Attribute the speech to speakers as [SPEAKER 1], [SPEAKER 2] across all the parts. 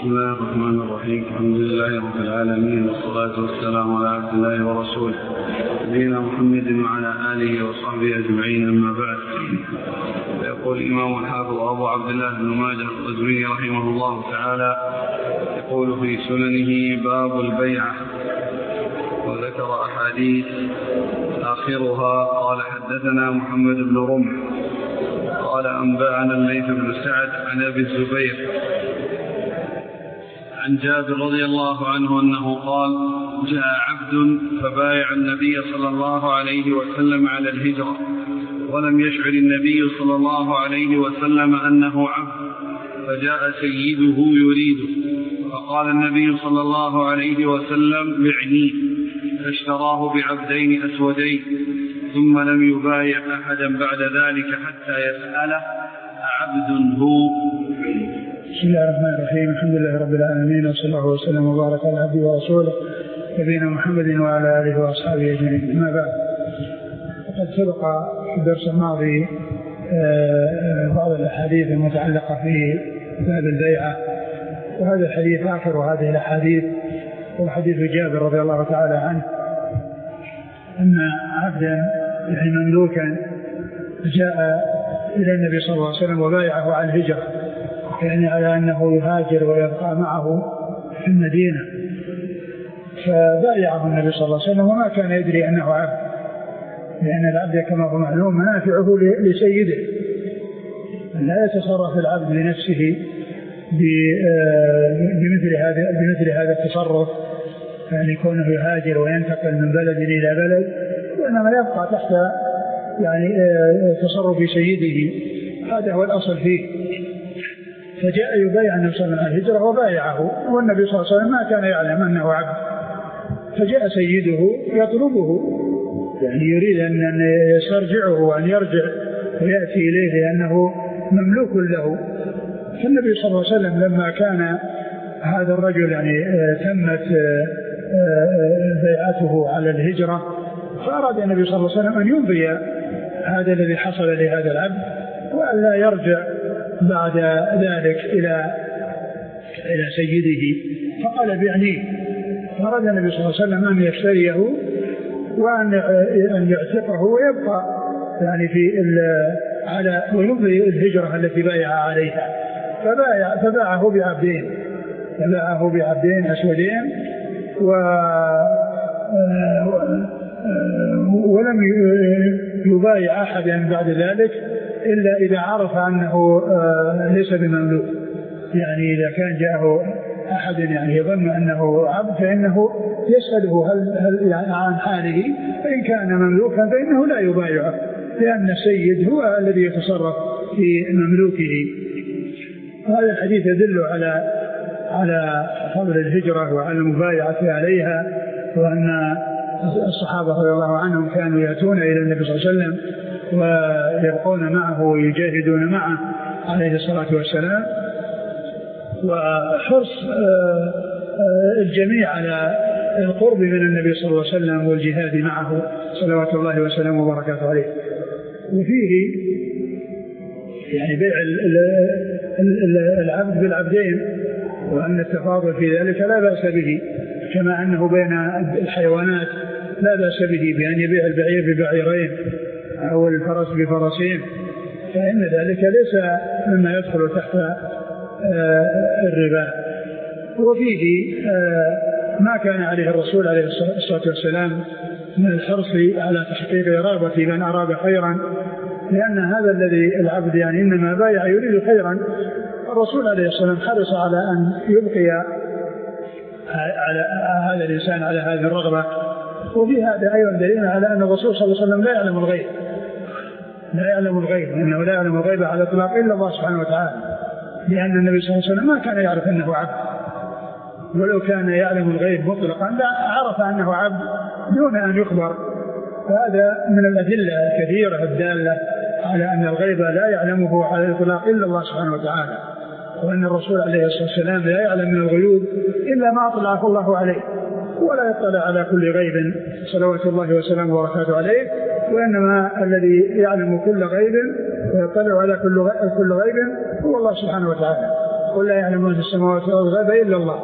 [SPEAKER 1] بسم الله الرحمن الرحيم. الحمد لله رب العالمين، والصلاة والسلام على عبد الله ورسوله نبينا محمد وعلى آله وصحبه أجمعين، أما بعد. يقول الإمام الحافظ أبو عبد الله بن ماجه القزويني رحمه الله تعالى يقول في سننه: باب البيعة. وذكر أحاديث آخرها قال: حدثنا محمد بن رمح قال: أنبأنا الليث بن سعد عن أبي الزبير عن جابر رضي الله عنه أنه قال: جاء عبد فبايع النبي صلى الله عليه وسلم على الهجرة، ولم يشعر النبي صلى الله عليه وسلم أنه عبد، فجاء سيده يريده، فقال النبي صلى الله عليه وسلم: بعني، فاشتراه بعبدين أسودين، ثم لم يبايع أحدا بعد ذلك حتى يسأله: أعبد هو؟
[SPEAKER 2] بسم الله الرحمن الرحيم. الحمد لله رب العالمين، وصلى الله وسلم وبارك على عبده ورسوله نبينا محمد وعلى آله وأصحابه أجمعين، أما بعد. وقد سبق في الدرس الماضي بعض الأحاديث المتعلقة في باب البيعة، وهذا الحديث آخر هذه الأحاديث، وحديث جابر رضي الله تعالى عنه أن عبدا يعني مملوكا جاء إلى النبي صلى الله عليه وسلم وبايعه على الهجرة، يعني على أنه يهاجر ويبقى معه في المدينة، فبايعه النبي صلى الله عليه وسلم وما كان يدري أنه عبد، لأن العبد كما هو معلوم منافعه لسيده، لا يتصرف العبد لنفسه بمثل هذا التصرف، يعني كونه يهاجر وينتقل من بلد إلى بلد، وإنما يبقى تحت يعني تصرف سيده، هذا هو الأصل فيه. فجاء يبايع النبي صلى الله عليه وسلم الهجرة وبايعه، والنبي صلى الله عليه وسلم ما كان يعلم أنه عبد، فجاء سيده يطلبه، يعني يريد أن يسترجعه وأن يرجع ويأتي إليه لأنه مملوك له. فالنبي صلى الله عليه وسلم لما كان هذا الرجل يعني تمت بيعته على الهجرة، فأراد النبي صلى الله عليه وسلم أن يمضي هذا الذي حصل لهذا العبد، وأن لا يرجع بعد ذلك إلى سيده، فقال: بعني. فأراد النبي صلى الله عليه وسلم أن يشتريه وأن يعتقه ويبقى يعني على ويمضي الهجرة التي بايع عليها، فباعه بعبدين أسودين، ولم يبايع أحدا بعد ذلك إلا إذا عرف أنه ليس بمملوك، يعني إذا كان جاءه أحد يعني يظن أنه عبد فإنه يسأله هل يعني عن حاله، فإن كان مملوكا فإنه لا يبايعه، لأن السيد هو الذي يتصرف في مملوكه. هذا الحديث يدل على فضل الهجرة وعلى المبايعة عليها، وأن الصحابة رضي الله عنهم كانوا يأتون إلى النبي صلى الله عليه وسلم ويبقون معه ويجاهدون معه عليه الصلاة والسلام، وحرص الجميع على القرب من النبي صلى الله عليه وسلم والجهاد معه صلوات الله وسلامه وبركاته عليه. وفيه يعني بيع العبد بالعبدين، وأن التفاضل في ذلك لا بأس به، كما أنه بين الحيوانات لا بأس به بأن يبيع البعير ببعيرين أو الفرس بفرسين، فإن ذلك ليس مما يدخل تحت الربا. وفيه ما كان عليه الرسول عليه الصلاة والسلام من الحرص على تحقيق رغبة من أراد خيرا، لأن هذا الذي العبد يعني إنما بايع يريد خيرا، الرسول عليه الصلاة والسلام حرص على أن يبقي على هذا الإنسان على هذه الرغبة. وفي هذا أيضا دليل على أن الرسول صلى الله عليه وسلم لا يعلم الغيب، إنه لا يعلم الغيب على الإطلاق إلا الله سبحانه وتعالى، لأن النبي صلى الله عليه وسلم ما كان يعرف أنه عبد، ولو كان يعلم الغيب مطلقا لا عرف أنه عبد دون أن يخبر. فهذا من الأدلة الكثيرة الدالة على أن الغيب لا يعلمه على الإطلاق إلا الله سبحانه وتعالى، وأن الرسول عليه الصلاة والسلام لا يعلم من الغيوب إلا ما أطلعه الله عليه، ولا يطلع على كل غيب صلوات الله وسلامه وبركاته عليه، وإنما الذي يعلم كل غيب ويطلع على كل غيب هو الله سبحانه وتعالى. قل لا يعلم ما في السماوات والأرض إلا الله.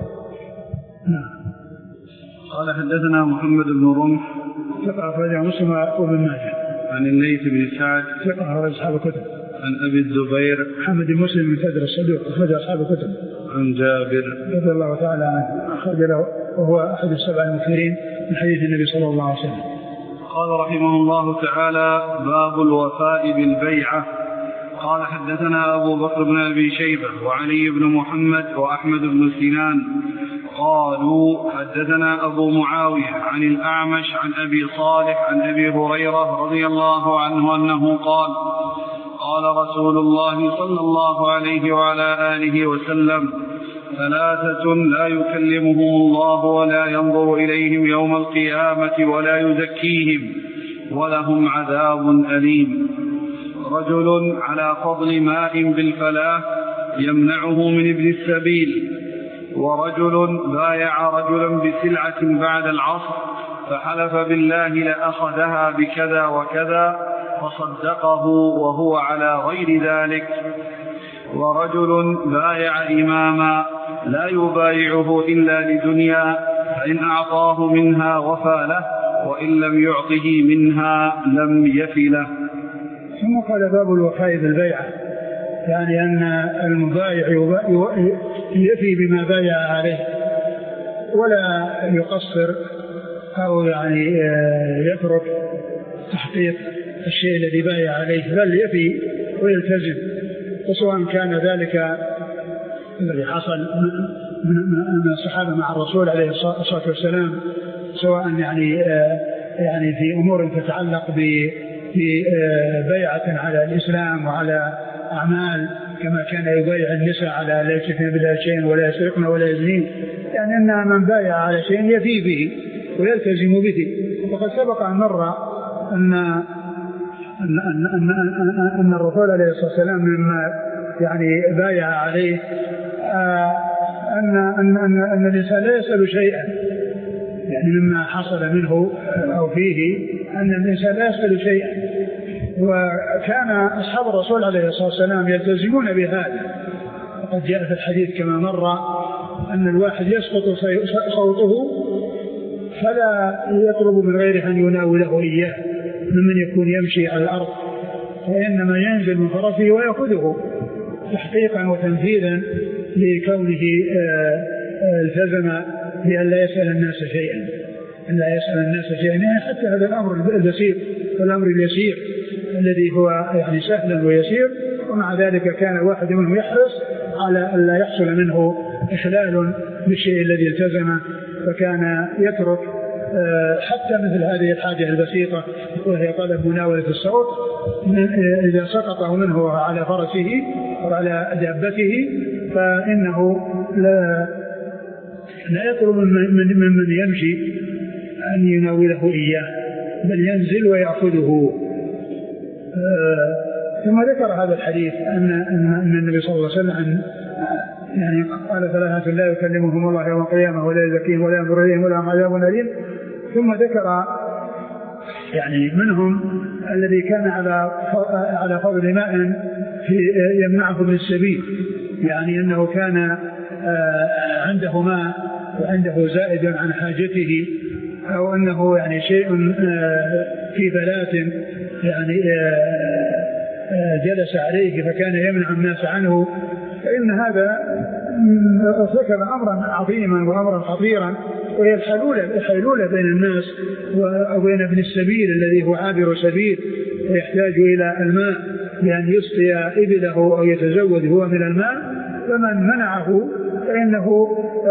[SPEAKER 1] قال حدثنا محمد بن رمح
[SPEAKER 2] ثقة أخرجه مسلم وابن ماجه.
[SPEAKER 1] عن الليث بن سعد
[SPEAKER 2] ثقة أخرج أصحاب الكتب.
[SPEAKER 1] عن أبي الزبير
[SPEAKER 2] محمد بن مسلم بن فدر الصدوق أخرج أصحاب الكتب.
[SPEAKER 1] عن جابر
[SPEAKER 2] رضي الله تعالى عنه أخرج له وهو أحد السبع المكثرين من حديث النبي صلى الله عليه وسلم.
[SPEAKER 1] قال رحمه الله تعالى: باب الوفاء بالبيعة. قال حدثنا أبو بكر بن أبي شيبة وعلي بن محمد وأحمد بن سنان قالوا حدثنا أبو معاوية عن الأعمش عن أبي صالح عن أبي هريرة رضي الله عنه أنه قال: قال رسول الله صلى الله عليه وعلى آله وسلم: ثلاثة لا يكلمهم الله ولا ينظر إليهم يوم القيامة ولا يزكيهم ولهم عذاب أليم: رجل على فضل ماء بالفلاة يمنعه من ابن السبيل، ورجل بايع رجلا بسلعة بعد العصر فحلف بالله لأخذها بكذا وكذا فصدقه وهو على غير ذلك، ورجل بايع إماما لا يبايعه إلا لدنيا فإن أعطاه منها وفى له وإن لم يعطه منها لم يف له.
[SPEAKER 2] ثم قال: باب الوفاء بالبيعة، يعني أن المبايع يفي بما بايع عليه ولا يقصر أو يعني يترك تحقيق الشيء الذي بايع عليه، بل يفي ويلتزم، وسواء كان ذلك الذي حصل من الصحابة مع الرسول عليه الصلاة والسلام، سواء يعني في أمور تتعلق ببيعة على الإسلام وعلى أعمال، كما كان يبايع النساء على لا يشركن بالله شيئا ولا يسرقن ولا يزنين، يعني أن من بايع على شيء يفي به ويلتزم به. وقد سبق أن مر أن الرسول عليه الصلاة والسلام مما يعني بايع عليه أن الإنسان لا يسأل شيئا، يعني مما حصل منه أو فيه أن الإنسان لا يسأل شيئا. وكان أصحاب الرسول عليه الصلاة والسلام يلتزمون بهذا، وقد جاء في الحديث كما مر أن الواحد يسقط صوته فلا يطلب من غيره أن يناوله إياه ممن يكون يمشي على الأرض، وإنما ينزل من فرسه ويأخذه تحقيقا وتنفيذا لكونه التزم بأن لا يسأل الناس شيئا، أن لا يسأل الناس شيئا، يعني حتى هذا الأمر البسيط والأمر اليسير الذي هو يعني سهل ويسير، ومع ذلك كان الواحد منهم يحرص على أن لا يحصل منه إخلال بالشيء الذي التزم، فكان يترك حتى مثل هذه الحاجة البسيطة وهي طلب مناولة الصوت إذا سقطه منه على فرسه أو على دابته، فإنه لا يطلب من يمشي أن يناوله إياه، بل ينزل ويأخذه. ثم ذكر هذا الحديث أن النبي صلى الله عليه وسلم يعني قال: ثلاثة لا يكلمهم الله يوم القيامة ولا يزكيهم ولا ينظر إليهم ولهم عذاب أليم. ثم ذكر يعني منهم الذي كان على فضل ماء يمنعه من السبيل، يعني أنه كان عنده ماء وعنده زائد عن حاجته، أو أنه يعني شيء في بلات يعني جلس عليه فكان يمنع الناس عنه، فإن هذا ارتكب أمرا عظيما وأمرا خطيرا، وهي الحيلولة بين الناس وبين ابن السبيل الذي هو عابر سبيل ويحتاج إلى الماء بأن يسقي إبله أو يتزود هو من الماء، فمن منعه فإنه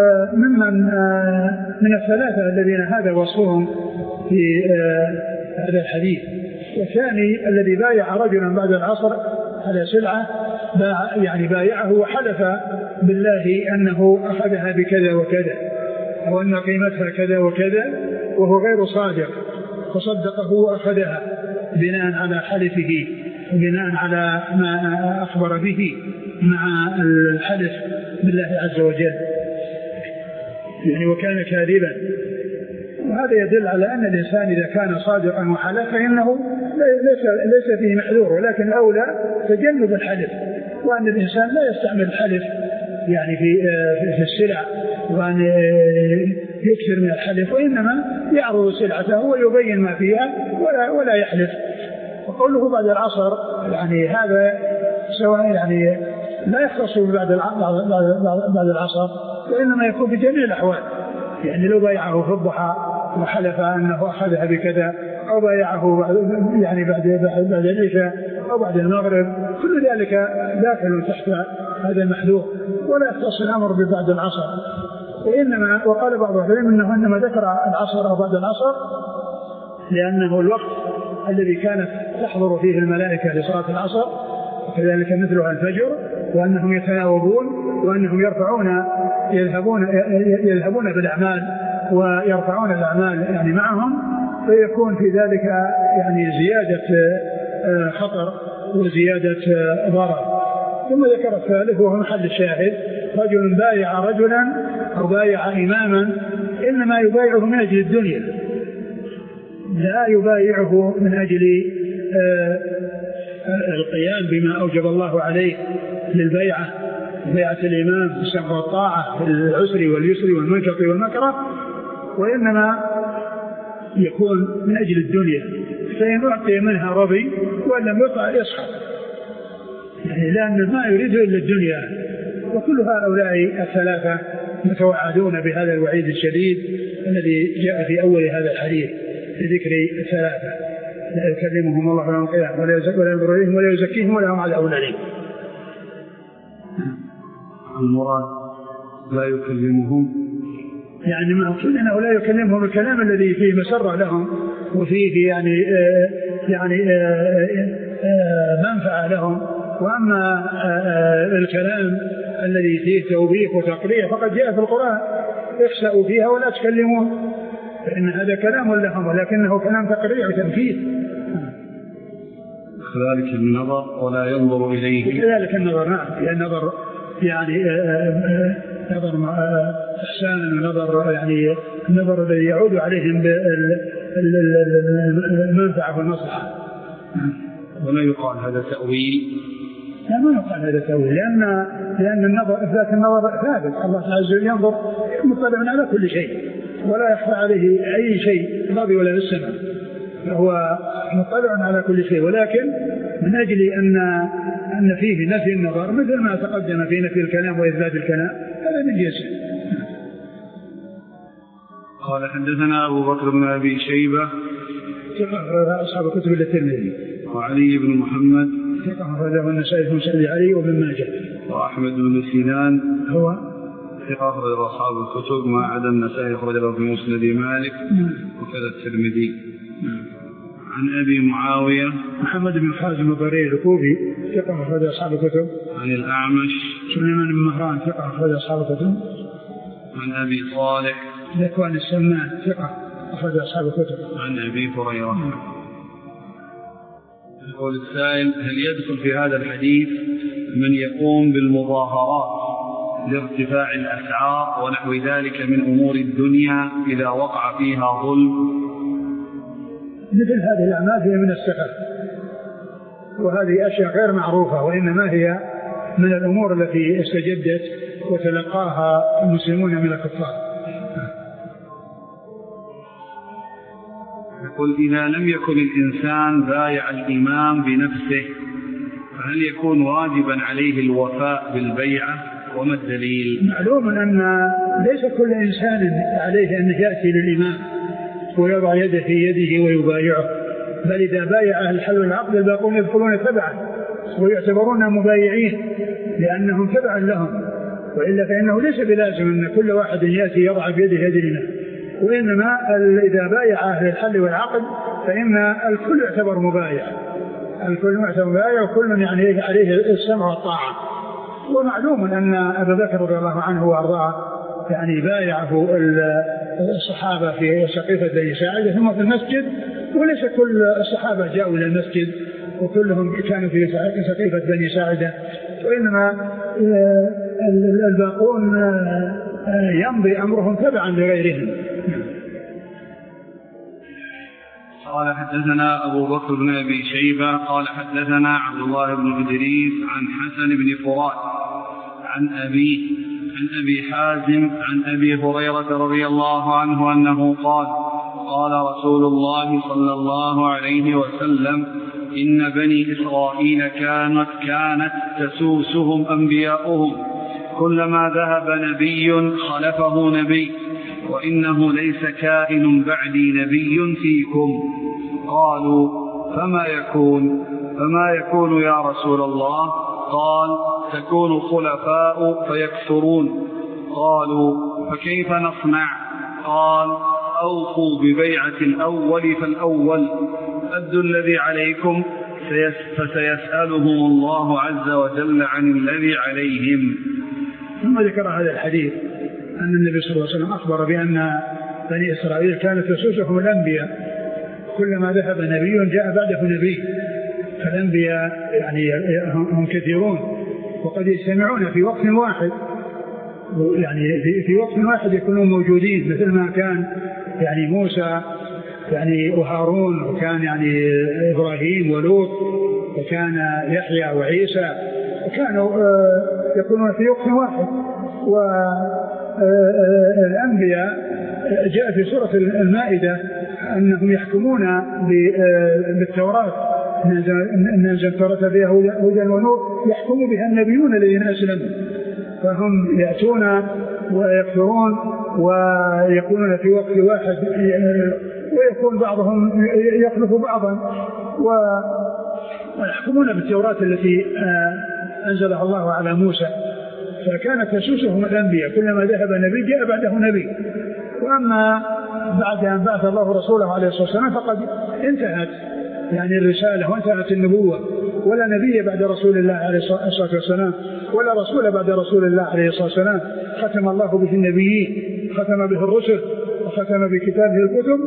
[SPEAKER 2] من الثلاثة الذين هذا وصفهم في هذا الحديث. والثاني الذي بايع رجلا بعد العصر على سلعة، يعني بايعه وحلف بالله أنه أخذها بكذا وكذا أو أن قيمتها كذا وكذا وهو غير صادق، فصدقه وأخذها بناء على حلفه وبناء على ما أخبر به مع الحلف بالله عز وجل، يعني وكان كاذبا. وهذا يدل على أن الإنسان إذا كان صادقا وحلف فإنه ليس فيه محذور، ولكن الأولى تجنب الحلف وأن الإنسان لا يستعمل الحلف يعني في السلع، وأن يكثر من الحلف، وإنما يعرض سلعته ويبين ما فيها ولا يحلف. وقوله بعد العصر يعني هذا سواء يعني لا يختص بعد العصر، وإنما يكون في جميع الأحوال. يعني لو بايعه في الضحى وحلف أنه أخذها بكذا، أو بايعه يعني بعد العشاء أو بعد المغرب، كل ذلك داخل تحت هذا المحذور، ولا يختص الأمر ببعد العصر. وإنما وقال بعض العلماء أنه إنما ذكر العصر أو بعد العصر لأنه الوقت الذي كانت تحضر فيه الملائكة لصلاة العصر، وكذلك مثلها الفجر، وأنهم يتناوبون، وأنهم يذهبون بالأعمال ويرفعون الأعمال يعني معهم، فيكون في ذلك يعني زيادة خطر وزيادة ضرر. ثم ذكر الثالث وهو محل الشاهد: رجل بايع رجلا أو بايع إماما إنما يبايعه من أجل الدنيا، لا يبايعه من أجل القيام بما أوجب الله عليه للبيعة، بيعة الإمام بالسمع والطاعة في العسر واليسر والمنشط والمكره، وإنما يكون من أجل الدنيا، فإن أعطي منها رضي وإن لم يطع يسخط، يعني لأن ما يريد إلا الدنيا. وكل هؤلاء الثلاثة متوعدون بهذا الوعيد الشديد الذي جاء في أول هذا الحديث لذكر الثلاثة: لا يكلمهم الله يوم القيامة ولا ينظر إليهم ولا يزكيهم ولا هم عذاب أليم.
[SPEAKER 1] المراد لا يكلمهم
[SPEAKER 2] يعني مقصود أنه لا يكلمهم الكلام الذي فيه مسرة لهم وفيه يعني منفعة لهم، وأما الكلام الذي فيه توبيخ وتقريع فقد جاء في القرآن: اخسأوا فيها ولا تكلمون، فإن هذا كلام لهم ولكنه كلام تقريع وتنفيذ.
[SPEAKER 1] كذلك النظر ولا ينظر إليه،
[SPEAKER 2] كذلك النظر، نعم، يعني النظر يعني نظر إحسانا، ونظر يعني النظر الذي يعود عليهم بالمنفعة والمصلحة.
[SPEAKER 1] ولا يقال هذا تأويل،
[SPEAKER 2] لا، ما يقال هذا تأويل، لأن النظر ذات النظر ثابت، الله عز وجل ينظر مطلع على كل شيء ولا يخفى عليه أي شيء في الأرض ولا في السماء، فهو مطلع على كل شيء، ولكن من أجل أن فيه نفي النظر مثل ما تقدم في نفي الكلام وإثبات الكلام، هذا من جنسه.
[SPEAKER 1] قال: حدثنا أبو بكر بن أبي شيبة
[SPEAKER 2] أصحاب كتب الترمذي،
[SPEAKER 1] وعلي بن محمد
[SPEAKER 2] ثقة أخرجه النسائي في مسند علي وابن ماجه،
[SPEAKER 1] وأحمد بن سنان
[SPEAKER 2] هو
[SPEAKER 1] ثقة أخرج أصحاب الكتب ما عدا النسائي أخرجه في مسند مالك وكذا الترمذي. عن أبي معاوية
[SPEAKER 2] محمد بن حازم الضرير الكوفي ثقة أخرج أصحاب الكتب.
[SPEAKER 1] عن الأعمش
[SPEAKER 2] سليمان بن مهران ثقة أخرج أصحاب الكتب.
[SPEAKER 1] عن أبي صالح
[SPEAKER 2] ذكوان السمان ثقة أخرج أصحاب الكتب.
[SPEAKER 1] عن أبي هريرة. يقول السائل: هل يدخل في هذا الحديث من يقوم بالمظاهرات لارتفاع الأسعار ونحو ذلك من أمور الدنيا إذا وقع فيها ظلم؟
[SPEAKER 2] مثل هذه الأعمال هي من السخف، وهذه أشياء غير معروفة، وإنما هي من الأمور التي استجدت وتلقاها المسلمون من الكفار.
[SPEAKER 1] يقول: إذا لم يكن الإنسان بايع الإمام بنفسه فهل يكون واجبا عليه الوفاء بالبيعة؟ وما الدليل؟
[SPEAKER 2] معلوم أن ليس كل إنسان عليه أن يأتي للإمام ويضع يده في يده ويبايعه، بل إذا بايع أهل الحل والعقد الباقون يدخلون تبعا ويعتبرون مبايعين لأنهم تبعا لهم، وإلا فإنه ليس بلازم أن كل واحد يأتي يضع بيده يد الإمام، وإنما إذا بايع أهل الحل والعقد فإن الكل يعتبر مبايع، الكل يعتبر مبايع، وكل يعني عليه السمع والطاعة. ومعلوم أن أبا بكر رضي الله عنه وأرضاه يعني بايعه الصحابة في سقيفة بني ساعدة ثم في المسجد، وليس كل الصحابة جاءوا إلى المسجد وكلهم كانوا في سقيفة بني ساعدة، وإنما الباقون يمضي أمرهم تبعا لغيرهم.
[SPEAKER 1] قال حدثنا أبو بكر بن أبي شيبة قال حدثنا عبد الله بن إدريس عن حسن بن فرات عن أبي حازم عن أبي هريرة رضي الله عنه أنه قال قال رسول الله صلى الله عليه وسلم إن بني إسرائيل كانت تسوسهم أنبياؤهم كلما ذهب نبي خلفه نبي وإنه ليس كائن بعدي نبي فيكم. قالوا فما يكون يا رسول الله؟ قال تكون خلفاء فيكثرون. قالوا فكيف نصنع؟ قال أوفوا ببيعة الأول فالأول، أدوا الذي عليكم فسيسألهم الله عز وجل عن الذي عليهم.
[SPEAKER 2] ثم ذكر هذا الحديث أن النبي صلى الله عليه وسلم أخبر بأن بني إسرائيل كانت تسوسهم الأنبياء كلما ذهب نبي جاء بعده نبي، فالأنبياء يعني هم كثيرون وقد يجتمعون في وقت واحد، يعني في وقت واحد يكونون موجودين، مثل ما كان يعني موسى يعني وهارون، وكان يعني إبراهيم ولوط، وكان يحيى وعيسى، وكانوا يكونون في وقت واحد. والأنبياء جاء في سورة المائدة أنهم يحكمون بالتوراة، إن أنزل التوراة فيها هدى ونور يحكم بها النبيون الذين أسلموا، فهم يأتون ويكثرون ويكونون في وقت واحد، ويكون بعضهم يخلف بعضا، ويحكمون بالتوراة التي أنزلها الله على موسى. فكانت تسوسهم الأنبياء كلما ذهب نبي جاء بعده نبي. وأما بعد أن بعث الله رسوله عليه الصلاة والسلام فقد انتهت يعني الرسالة وانتهت النبوة، ولا نبي بعد رسول الله عليه الصلاة والسلام، ولا رسول بعد رسول الله عليه الصلاة والسلام. ختم الله به النبيين، ختم به الرسل، وختم بكتابه الكتب،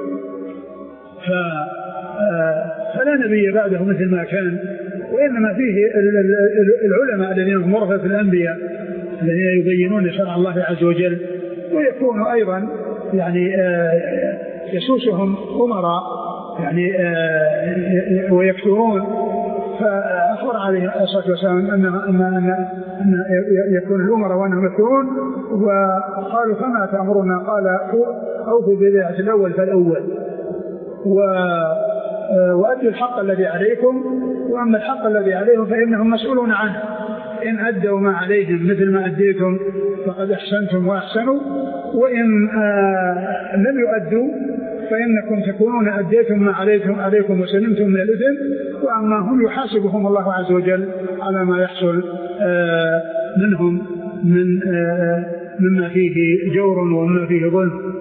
[SPEAKER 2] فلا نبي بعده مثل ما كان. وإنما فيه العلماء الذين هم ورثة الأنبياء الذين يبينون شرع الله عز وجل، ويكون أيضا يعني يسوسهم أمراء يعني ويكثرون. فأخبر عليه الصلاة والسلام أن يكون الأمراء وأنهم يكثرون، وقالوا فما تأمرنا؟ قال أوفوا ببيعة الأول فالأول، وأدوا الحق الذي عليكم، وأما الحق الذي عليهم فإنهم مسؤولون عنه، إن أدوا ما عليهم مثل ما أديتم فقد أحسنتم وأحسنوا، وإن لم يؤدوا فإنكم تكونون أديتم ما عليكم وسلمتم من الإثم، وأما هم يحاسبهم الله عز وجل على ما يحصل منهم مما فيه جور ومما فيه ظلم.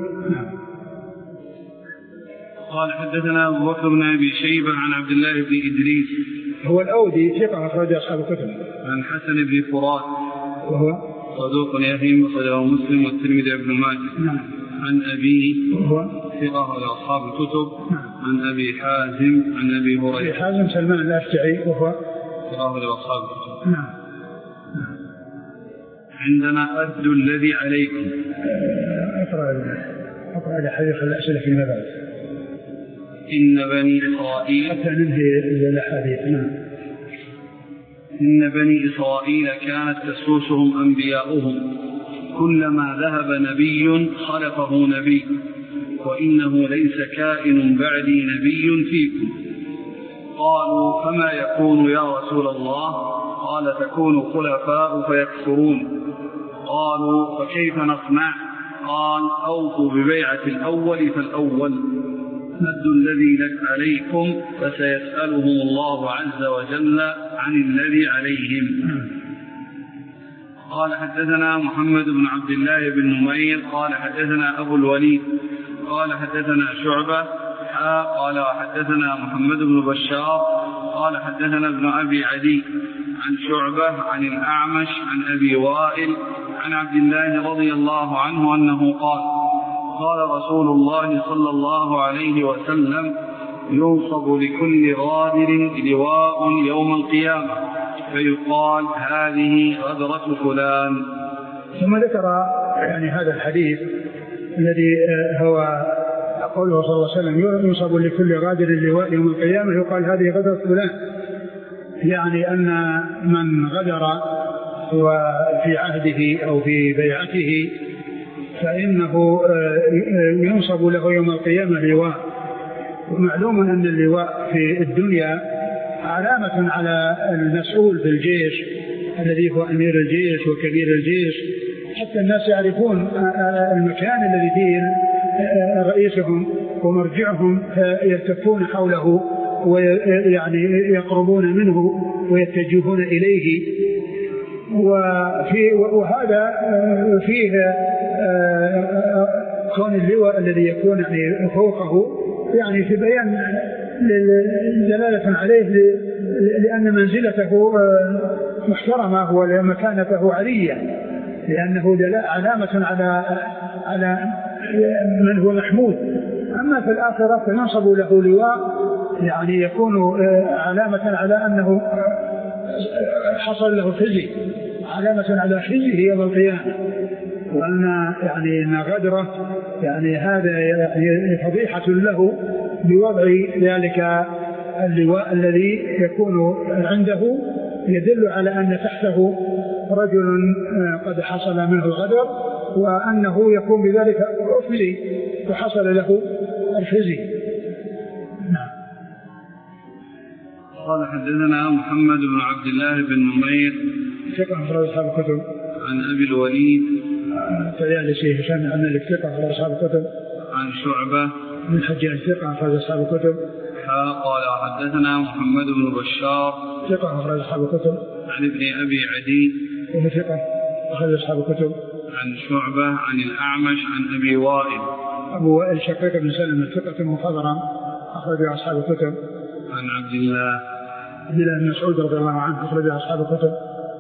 [SPEAKER 1] قال حدثنا أبو بكر بن أبي شيبة عن عبد الله بن إدريس
[SPEAKER 2] هو الأودي ثقة أخرج أصحاب الكتب،
[SPEAKER 1] عن حسن بن فرات
[SPEAKER 2] وهو
[SPEAKER 1] صدوق يهم أخرجه مسلم والترمذي وابن ماجه.
[SPEAKER 2] نعم.
[SPEAKER 1] عن أبيه
[SPEAKER 2] وهو
[SPEAKER 1] ثقة أخرج أصحاب الكتب.
[SPEAKER 2] نعم.
[SPEAKER 1] عن أبي حازم عن أبي هريرة.
[SPEAKER 2] أبي حازم سلمان الأشجعي وهو
[SPEAKER 1] ثقة أخرج أصحاب الكتب.
[SPEAKER 2] نعم.
[SPEAKER 1] عندنا أدوا الذي عليكم.
[SPEAKER 2] أقرأ الحديث الأسئلة فيما بعد.
[SPEAKER 1] إن بني إسرائيل
[SPEAKER 2] حتى ننهي الأحاديث. نعم.
[SPEAKER 1] إن بني إسرائيل كانت تسوسهم أنبياؤهم كلما ذهب نبي خلفه نبي وإنه ليس كائن بعدي نبي فيكم. قالوا فما يكون يا رسول الله؟ قال تكون خلفاء فيكثرون. قالوا فكيف نصنع؟ قال أوفوا ببيعة الأول فالأول، أدوا الذي عليكم فسيسألهم الله عز وجل عن الذي عليهم. قال حدثنا محمد بن عبد الله بن نمير قال حدثنا أبو الوليد قال حدثنا شعبة قال حدثنا محمد بن بشار قال حدثنا ابن أبي عدي عن شعبة عن الأعمش عن أبي وائل عن عبد الله رضي الله عنه أنه قال قال رسول الله صلى الله عليه وسلم ينصب لكل غادر لواء يوم القيامة فيقال هذه غدرة فلان.
[SPEAKER 2] ثم ذكر يعني هذا الحديث الذي هو قوله صلى الله عليه وسلم ينصب لكل غادر اللواء يوم القيامة يقال هذه غدرة فلان، يعني أن من غدر وفي عهده أو في بيعته فإنه ينصب له يوم القيامة لواء. ومعلوم أن اللواء في الدنيا علامة على المسؤول في الجيش الذي هو أمير الجيش وكبير الجيش، حتى الناس يعرفون المكان الذي فيه رئيسهم ومرجعهم فيلتفون حوله ويعني يقربون منه ويتجهون إليه. وهذا فيه كون اللواء الذي يكون يعني فوقه يعني في بيان دلالة عليه لأن منزلته محترمة ومكانته عالية، لأنه علامة على من هو محمود. أما في الآخرة فينصب له لواء يعني يكون علامة على أنه حصل له خزي، علامة على خزيه يوم القيامة، وأن يعني أن غدره يعني هذا يعني فضيحة له بوضع ذلك اللواء الذي يكون عنده يدل على أن تحته رجل قد حصل منه الغدر وأنه يكون بذلك أفزي وحصل له الخزي. نعم.
[SPEAKER 1] قال حدثنا محمد بن عبد الله بن نمير
[SPEAKER 2] ثقة أخرج أصحاب الكتب.
[SPEAKER 1] عن أبي الوليد
[SPEAKER 2] طيالسي هشام عن ثقة أخرج أصحاب الكتب.
[SPEAKER 1] عن شعبة
[SPEAKER 2] من الحجاج ثقة أخرج أصحاب الكتب.
[SPEAKER 1] قال حدثنا محمد بن بشار
[SPEAKER 2] ثقة أخرج أصحاب الكتب.
[SPEAKER 1] عن ابن أبي عدي
[SPEAKER 2] ثقة أخرج أصحاب الكتب.
[SPEAKER 1] عن شعبة عن الأعمش عن أبي وائل
[SPEAKER 2] أبو وائل شقيق بن سلمة ثقة مخضرم أخرج أصحاب الكتب.
[SPEAKER 1] عن عبد الله
[SPEAKER 2] بن مسعود رضي الله عنه أخرج أصحاب الكتب.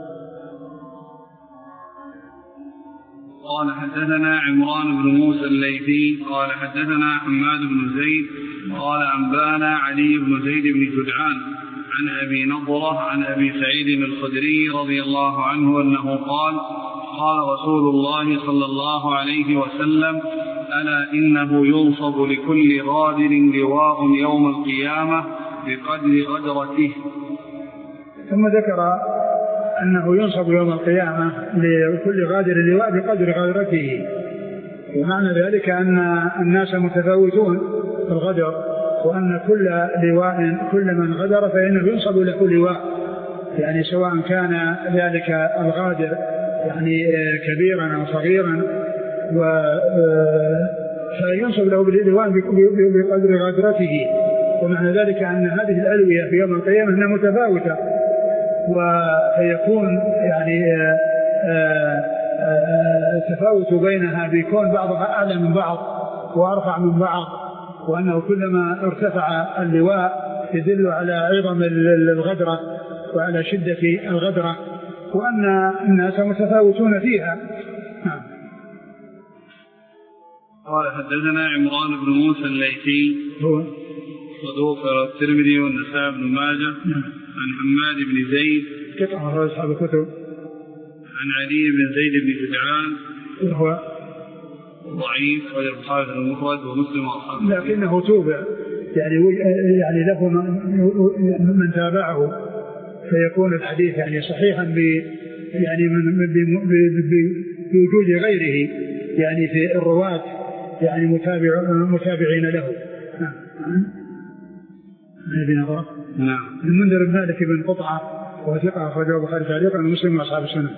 [SPEAKER 1] قال حدثنا عمران بن موسى الليثي قال حدثنا حماد بن زيد قال أنبانا علي بن زيد بن جدعان عن أبي نضرة عن أبي سعيد الخدري رضي الله عنه أنه قال قال رسول الله صلى الله عليه وسلم ألا إنه ينصب لكل غادر لواء يوم القيامة بقدر غدرته.
[SPEAKER 2] ثم ذكر أنه ينصب يوم القيامة لكل غادر لواء بقدر غدرته، ومعنى ذلك أن الناس متفاوتون في الغدر، وأن كل لواء كل من غدر فإنه ينصب له لواء، يعني سواء كان ذلك الغادر يعني كبيرا أو صغيرا فينصب له لواء بقدر غدرته. ومعنى ذلك أن هذه الألوية في يوم القيامة أنها متفاوتة، ويكون يعني التفاوت بينها بيكون بعضها أعلى من بعض وأرفع من بعض، وأنه كلما ارتفع اللواء يدل على عظم الغدرة وعلى شدة الغدرة، وأن الناس متفاوتون فيها.
[SPEAKER 1] قال حدثنا عمران بن موسى الليثي
[SPEAKER 2] هو
[SPEAKER 1] صدوق الترمذي والنسائي بن ماجه عن حماد بن زيد
[SPEAKER 2] قطعة أصحاب الكتب
[SPEAKER 1] عن علي بن زيد بن جدعان
[SPEAKER 2] وهو
[SPEAKER 1] ضعيف غير البخاري المفرد ومسلم وأصحابه،
[SPEAKER 2] لكنه توبع يعني له من تابعه فيكون الحديث يعني صحيحا يعني بوجود غيره يعني في الرواة يعني متابعين له.
[SPEAKER 1] نعم.
[SPEAKER 2] المنذر بن مالك بن قطعة وثقة أخرجه البخاري تعليقا ومسلم وأصحاب السنة.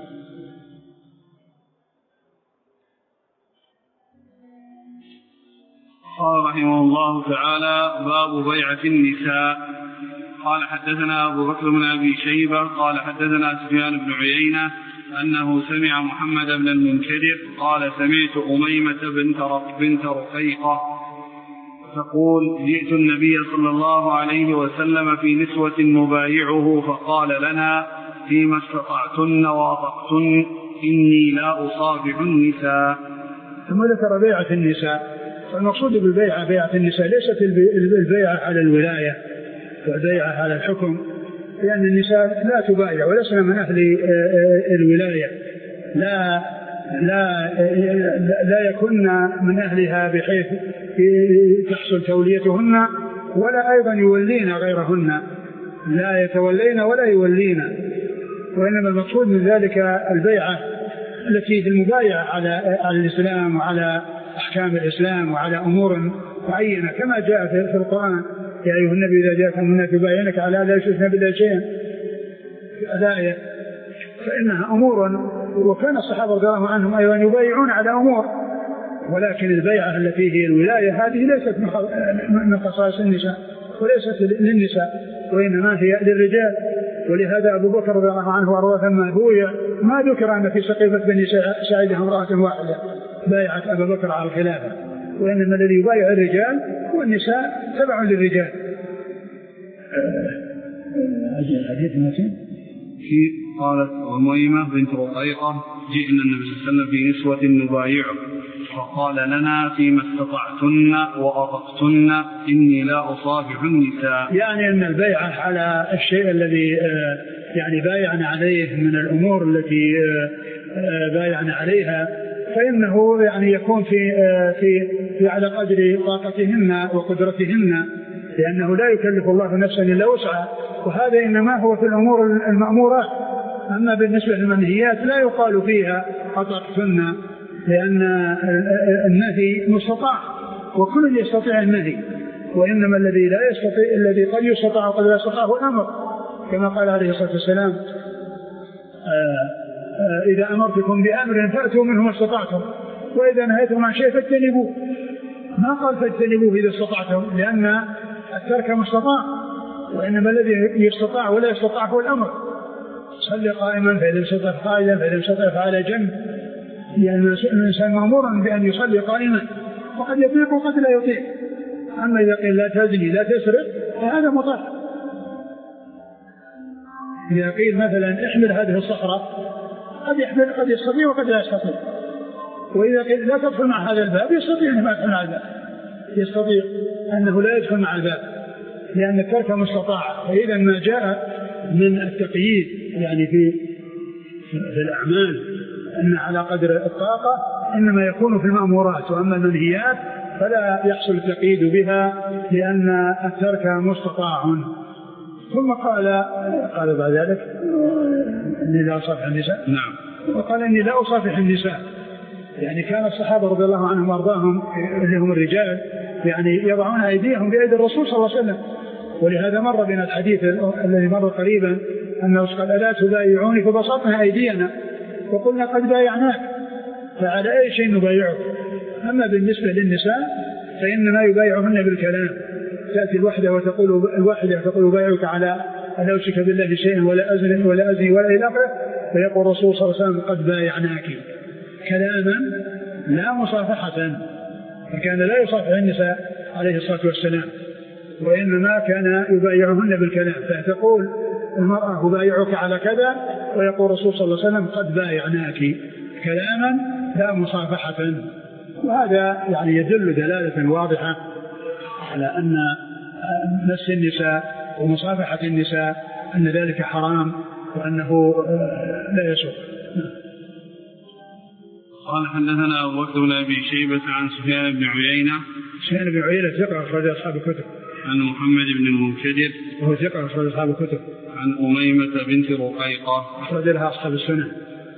[SPEAKER 1] قال رحمه الله تعالى باب بيعة النساء. قال حدثنا أبو بكر بن أبي شيبة قال حدثنا سفيان بن عيينة أنه سمع محمد بن المنكدر قال سمعت أميمة بنت رقيقة تقول جئت النبي صلى الله عليه وسلم في نسوة نبايعه فقال لنا فيما استطعتن وأطقتن إني لا أصافح النساء.
[SPEAKER 2] ثم ذكر بيعة النساء. المقصود بالبيعة بيعة النساء ليست البيعة على الولاية والبيعة على الحكم، لأن النساء لا تبايع ولسنا من أهل الولاية، لا لا يكن من أهلها بحيث تحصل توليتهن، ولا أيضا يولين غيرهن، لا يتولين ولا يولين، وإنما المقصود من ذلك البيعة التي في المبايعة على الإسلام وعلى أحكام الإسلام وعلى أمور معينة، كما جاء في القرآن: يا أيها النبي إذا جاءك المؤمنات يبايعنك على لا يشركن بالله شيئا، الآية. فإنها أمور، وكان الصحابة رضي الله عنهم أيضا يبايعون على أمور، ولكن البيعة التي هي الولاية هذه ليست من خصائص النساء وليست للنساء، وإنما هي للرجال. ولهذا أبو بكر رضي الله عنه وأرضاه لما بويع ما ذكر أن في سقيفة بني ساعدة امرأة واحدة بايعت أبا بكر على الخلافة، وإنما الذي يبايع الرجال والنساء تبع للرجال.
[SPEAKER 1] حديث مثل قالت أميمة بنت رقيقة: جئنا النبي صلى الله عليه وسلم في نسوة نبايعه فقال لنا: فيما استطعتن وأطقتن إني لا أصافح النساء. يعني أن البيعة على الشيء الذي يعني بايعنا عليه من الأمور التي بايعنا عليها، فإنه يعني يكون في على قدر طاقتهن وقدرتهن، لأنه لا يكلف الله نفسا إلا وسعها، وهذا إنما هو في الأمور المأمورات. أما بالنسبة للمنهيات لا يقال فيها أطقتن، لأن النهي مستطاع وكل يستطيع النهي، وإنما الذي لا يستطيع، الذي قد يستطاع وقد لا يستطاع هو الأمر، كما قال عليه الصلاة والسلام: إذا أمرتكم بأمر فأتوا منه ما استطعتم، وإذا نهيتم عن شيء فاجتنبوه. ما قال فاجتنبوه إذا استطعتم، لأن الترك مستطاع، وإنما الذي يستطاع ولا يستطاع هو الأمر. صلي قائما فإذا استطاع قائدا فإذا استطاع فعلى جنب، يعني الإنسان مأمور بأن يصلي قائما، وقد يطيق وقد لا يطيق. أما إذا قيل لا تزني لا تسرق فهذا مطاع. إذا قيل مثلا احمل هذه الصخرة قد يحمل، قد يستطيع وقد لا يستطيع. وإذا قيل لا تدخل مع هذا الباب يستطيع أنه ما يدخل مع الباب، يستطيع أنه لا يدخل مع الباب، لأن الترك مستطاع. فإذا ما جاء من التقييد يعني في الأعمال أن على قدر الطاقة إنما يكون في المأمورات، وأما المنهيات فلا يحصل التقييد بها لأن الترك مستطاع. ثم قال بعد ذلك: إني لا أصافح النساء. نعم. وقال: إني لا أصافح النساء. يعني كان الصحابة رضي الله عنهم وارضاهم اللي هم الرجال يعني يضعون أيديهم بأيدي الرسول صلى الله عليه وسلم. ولهذا مر بنا الحديث الذي مر قريبا أنه قال: ألا تبايعوني؟ فبسطنا أيدينا وقلنا: قد بايعناك، فعلى أي شيء نبايعك؟ أما بالنسبة للنساء فإنما يبايعهن بالكلام. تأتي الواحدة وتقول بايعك على أن لا أشرك بالله شيئا ولا أزني ولا إلى آخره، فيقول الرسول صلى الله عليه وسلم: قد بايعناك، كلاما لا مصافحة. فكان لا يصافح النساء عليه الصلاة والسلام، وإنما كان يبايعهن بالكلام. فتقول المرأة: أبايعك على كذا، ويقول الرسول صلى الله عليه وسلم: قد بايعناك، كلاما لا مصافحة. وهذا يعني يدل دلالة واضحة على أن مس النساء ومصافحة النساء أن ذلك حرام وأنه لا يسوق. قال: حدثنا أبو بكر بن أبي شيبة عن سفيان بن عيينة.
[SPEAKER 2] سفيان بن عيينة ثقة أخرج أصحاب الكتب.
[SPEAKER 1] عن محمد بن المنكدر
[SPEAKER 2] وهو ثقة أخرج أصحاب الكتب.
[SPEAKER 1] عن أميمة بنت رقيقة
[SPEAKER 2] أخرج لها أصحاب السنة.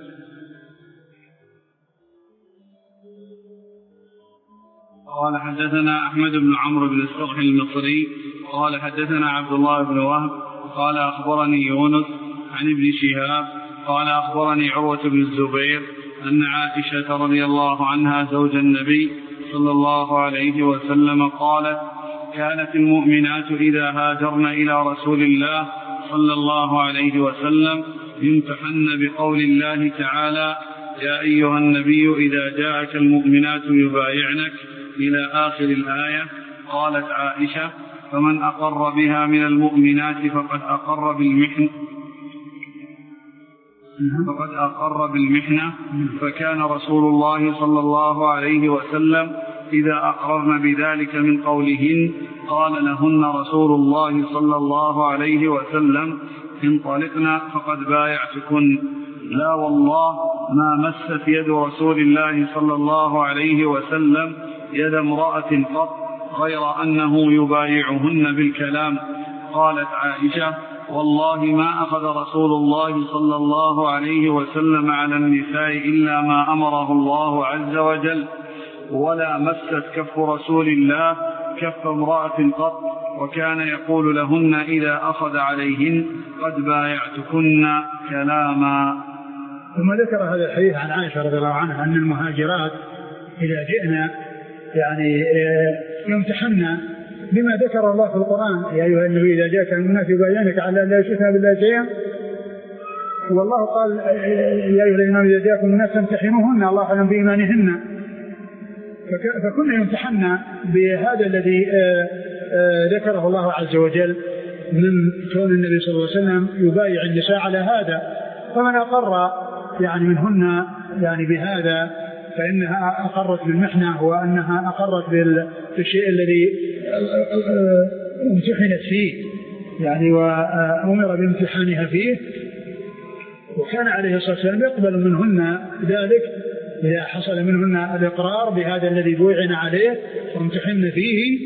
[SPEAKER 1] قال: حدثنا أحمد بن عمرو بن السرح المصري قال: حدثنا عبد الله بن وهب قال: أخبرني يونس عن ابن شهاب قال: أخبرني عروة بن الزبير أن عائشة رضي الله عنها زوج النبي صلى الله عليه وسلم قالت: كانت المؤمنات إذا هاجرن إلى رسول الله صلى الله عليه وسلم يمتحن بقول الله تعالى: يا أيها النبي إذا جاءك المؤمنات يبايعنك إلى آخر الآية. قالت عائشة: فمن أقر بها من المؤمنات فقد أقر بالمحنة. فكان رسول الله صلى الله عليه وسلم إذا أقررن بذلك من قولهن قال لهن رسول الله صلى الله عليه وسلم: انطلقنا فقد بايعتكن. لا والله ما مست يد رسول الله صلى الله عليه وسلم يد امرأة قط غير أنه يبايعهن بالكلام. قالت عائشة: والله ما أخذ رسول الله صلى الله عليه وسلم على النساء إلا ما أمره الله عز وجل، ولا مست كف رسول الله كف امرأة قط، وكان يقول لهن إذا أخذ عليهن: قد بايعتكن كلاما.
[SPEAKER 2] ثم ذكر هذا الحديث عن عائشة رضي الله عنها أن المهاجرات إذا جئنا يعني يمتحن بما ذكر الله في القرآن: يا أيها النبي إذا جاءك المؤمنات يبايعنك على أن لا يشركن بالله شيئا. والله قال: يا أيها الذين آمنوا إذا جاءكم المؤمنات فامتحنوهن الله أعلم بإيمانهن. فكنا يمتحن بهذا الذي ذكره الله عز وجل من كون النبي صلى الله عليه وسلم يبايع النساء على هذا. فمن أقر يعني منهن يعني بهذا فإنها أقرت بالمحنة، وأنها أقرت بالشيء الذي امتحنت فيه يعني وأمر بامتحانها فيه. وكان عليه الصلاة والسلام يقبل منهن ذلك إذا حصل منهن الإقرار بهذا الذي بوعن عليه وامتحن فيه،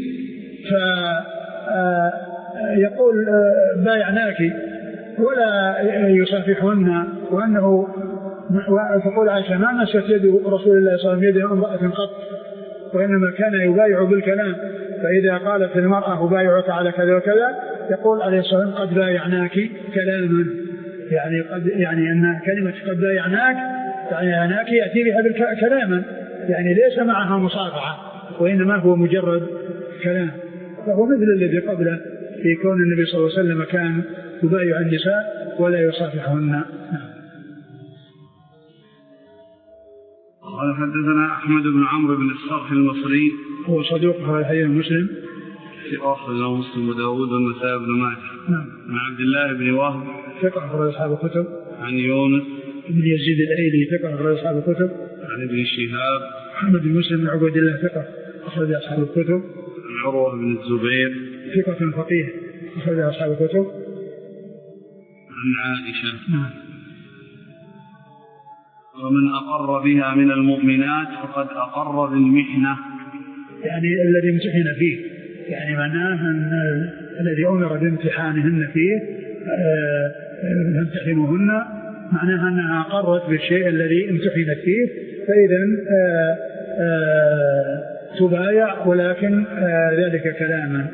[SPEAKER 2] فيقول: بايعناك، ولا يصافحهن. وأنه تقول عائشة: ما مست يد رسول الله صلى الله عليه وسلم يد امرأة قط، وإنما كان يبايع بالكلام، فإذا قالت المرأة: أبايعك على كذا وكذا، يقول عليه الصلاة والسلام: قد بايعناك كلاما. يعني أن كلمة قد بايعناك يأتي بها كلاما، يعني ليس معها مصافحة، وإنما هو مجرد كلام. فهو مثل الذي قبله في كون النبي صلى الله عليه وسلم كان يبايع النساء ولا يصافحهن.
[SPEAKER 1] قال: حدثنا أحمد بن عمرو بن الصرح المصري،
[SPEAKER 2] هو صدوق في حديث مسلم،
[SPEAKER 1] في أخرجه مسلم وداود والنسائي بن ماجه. عن عبد الله بن وهب
[SPEAKER 2] ثقة أخرج أصحاب الكتب.
[SPEAKER 1] عن يونس
[SPEAKER 2] بن يزيد الأيلي ثقة أخرج أصحاب الكتب.
[SPEAKER 1] عن ابن شهاب
[SPEAKER 2] محمد بن مسلم بن عبد الله ثقة أخرج أصحاب الكتب.
[SPEAKER 1] عن عروة بن الزبير
[SPEAKER 2] ثقة فقيه أخرج أصحاب الكتب.
[SPEAKER 1] عن عائشة: ومن أقر بها من المؤمنات فقد أقر بالمحنة،
[SPEAKER 2] يعني الذي امتحن فيه، يعني معناه أن الذي أمر بامتحانهن فيه فامتحنوهن، معناها أنها أقرت بالشيء الذي امتحنت فيه، فإذا تبايع، ولكن ذلك كلاما.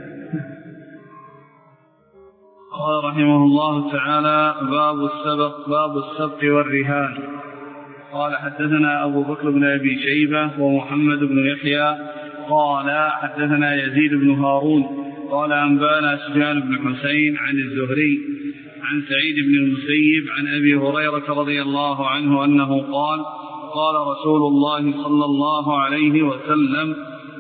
[SPEAKER 1] قال رحمه الله تعالى: باب السبق والرهان. قال: حدثنا أبو بكر بن أبي شيبة ومحمد بن يحيى قال: حدثنا يزيد بن هارون قال: أنبانا سفيان بن حسين عن الزهري عن سعيد بن المسيب عن أبي هريرة رضي الله عنه أنه قال: قال رسول الله صلى الله عليه وسلم: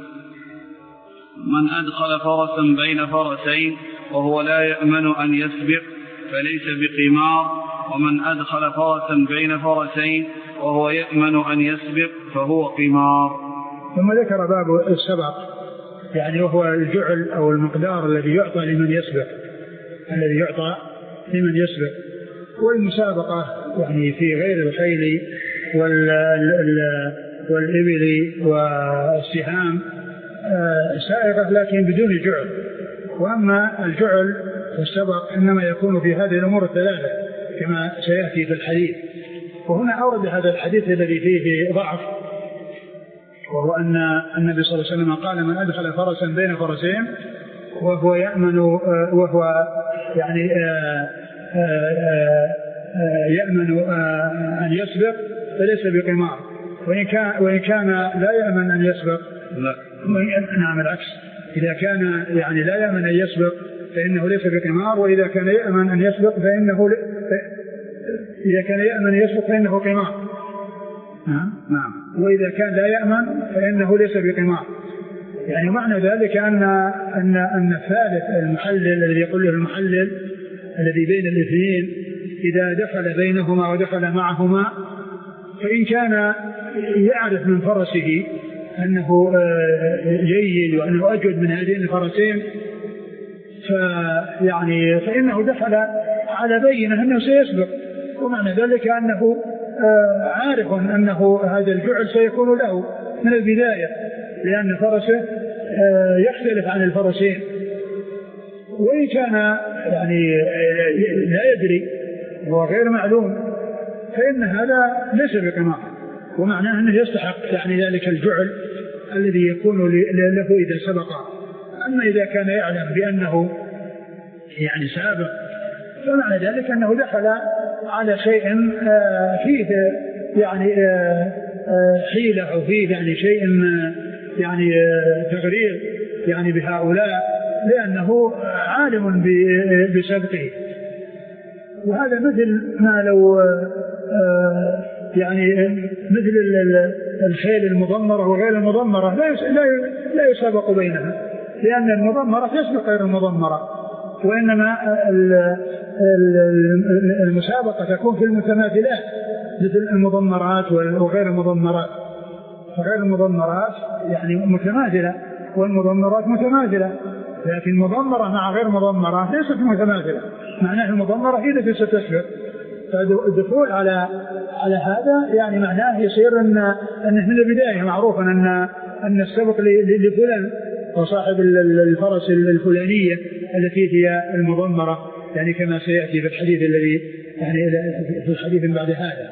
[SPEAKER 1] من أدخل فرسا بين فرسين وهو لا يأمن أن يسبق فليس بقمار، ومن أدخل فرسا بين فرسين وهو يأمن أن يسبق فهو قمار.
[SPEAKER 2] ثم ذكر باب السبق، يعني وهو الجعل أو المقدار الذي يعطى لمن يسبق، والمسابقة يعني في غير الخيل والإبل والسهام سائغة لكن بدون جعل. وأما الجعل والسبق إنما يكون في هذه الأمور الثلاثة كما سيأتي في الحديث. وهنا أورد هذا الحديث الذي فيه ضعف، وهو أن النبي صلى الله عليه وسلم قال: من أدخل فرسا بين فرسين وهو يأمن يعني يأمن أن يسبق فليس بقمار، وإن كان لا يأمن أن يسبق نعم العكس، إذا كان يعني لا يأمن أن يسبق فإنه ليس بقمار، وإذا كان يأمن أن يسبق فإنه قمار. نعم. وإذا كان لا يأمن فإنه ليس بقمار. يعني معنى ذلك أن الثالث المحلل الذي يقول له المحلل الذي بين الاثنين إذا دخل بينهما ودخل معهما، فإن كان يعرف من فرسه أنه جيد وأنه أجود من هذين الفرسين فإنه دخل على بينة أنه سيسبق، ومعنى ذلك أنه عارف أنه هذا الجعل سيكون له من البداية، لأن فرسه يختلف عن الفرسين، وإن كان يعني لا يدري هو غير معلوم فإن هذا ليس بقمار، ومعناه أنه يستحق يعني ذلك الجعل الذي يكون له إذا سبق. أما إذا كان يعلم بأنه يعني سابق فمعنى ذلك أنه دخل على شيء فيه يعني حيلة أو فيه يعني شيء يعني تغرير يعني بهؤلاء، لأنه عالم بسبقه. وهذا مثل ما لو يعني مثل الخيل المضمرة وغير المضمرة لا يسابق بينها، لأن المضمرة تسبق غير المضمرة، وإنما المسابقة تكون في المتماثلات مثل المضمرات وغير المضمرات. فغير المضمرات يعني متماثلة والمضمرات متماثلة، لكن المضمرة مع غير مضمرة ليست متماثلة، معناه المضمرة هي التي ستسبق. فالدخول على هذا يعني معناه يصير أن من البداية معروفا أن السبق لفلان وصاحب الفرس الفلانية التي هي المضمرة، يعني كما سيأتي في الحديث الذي يعني في الحديث بعد هذا.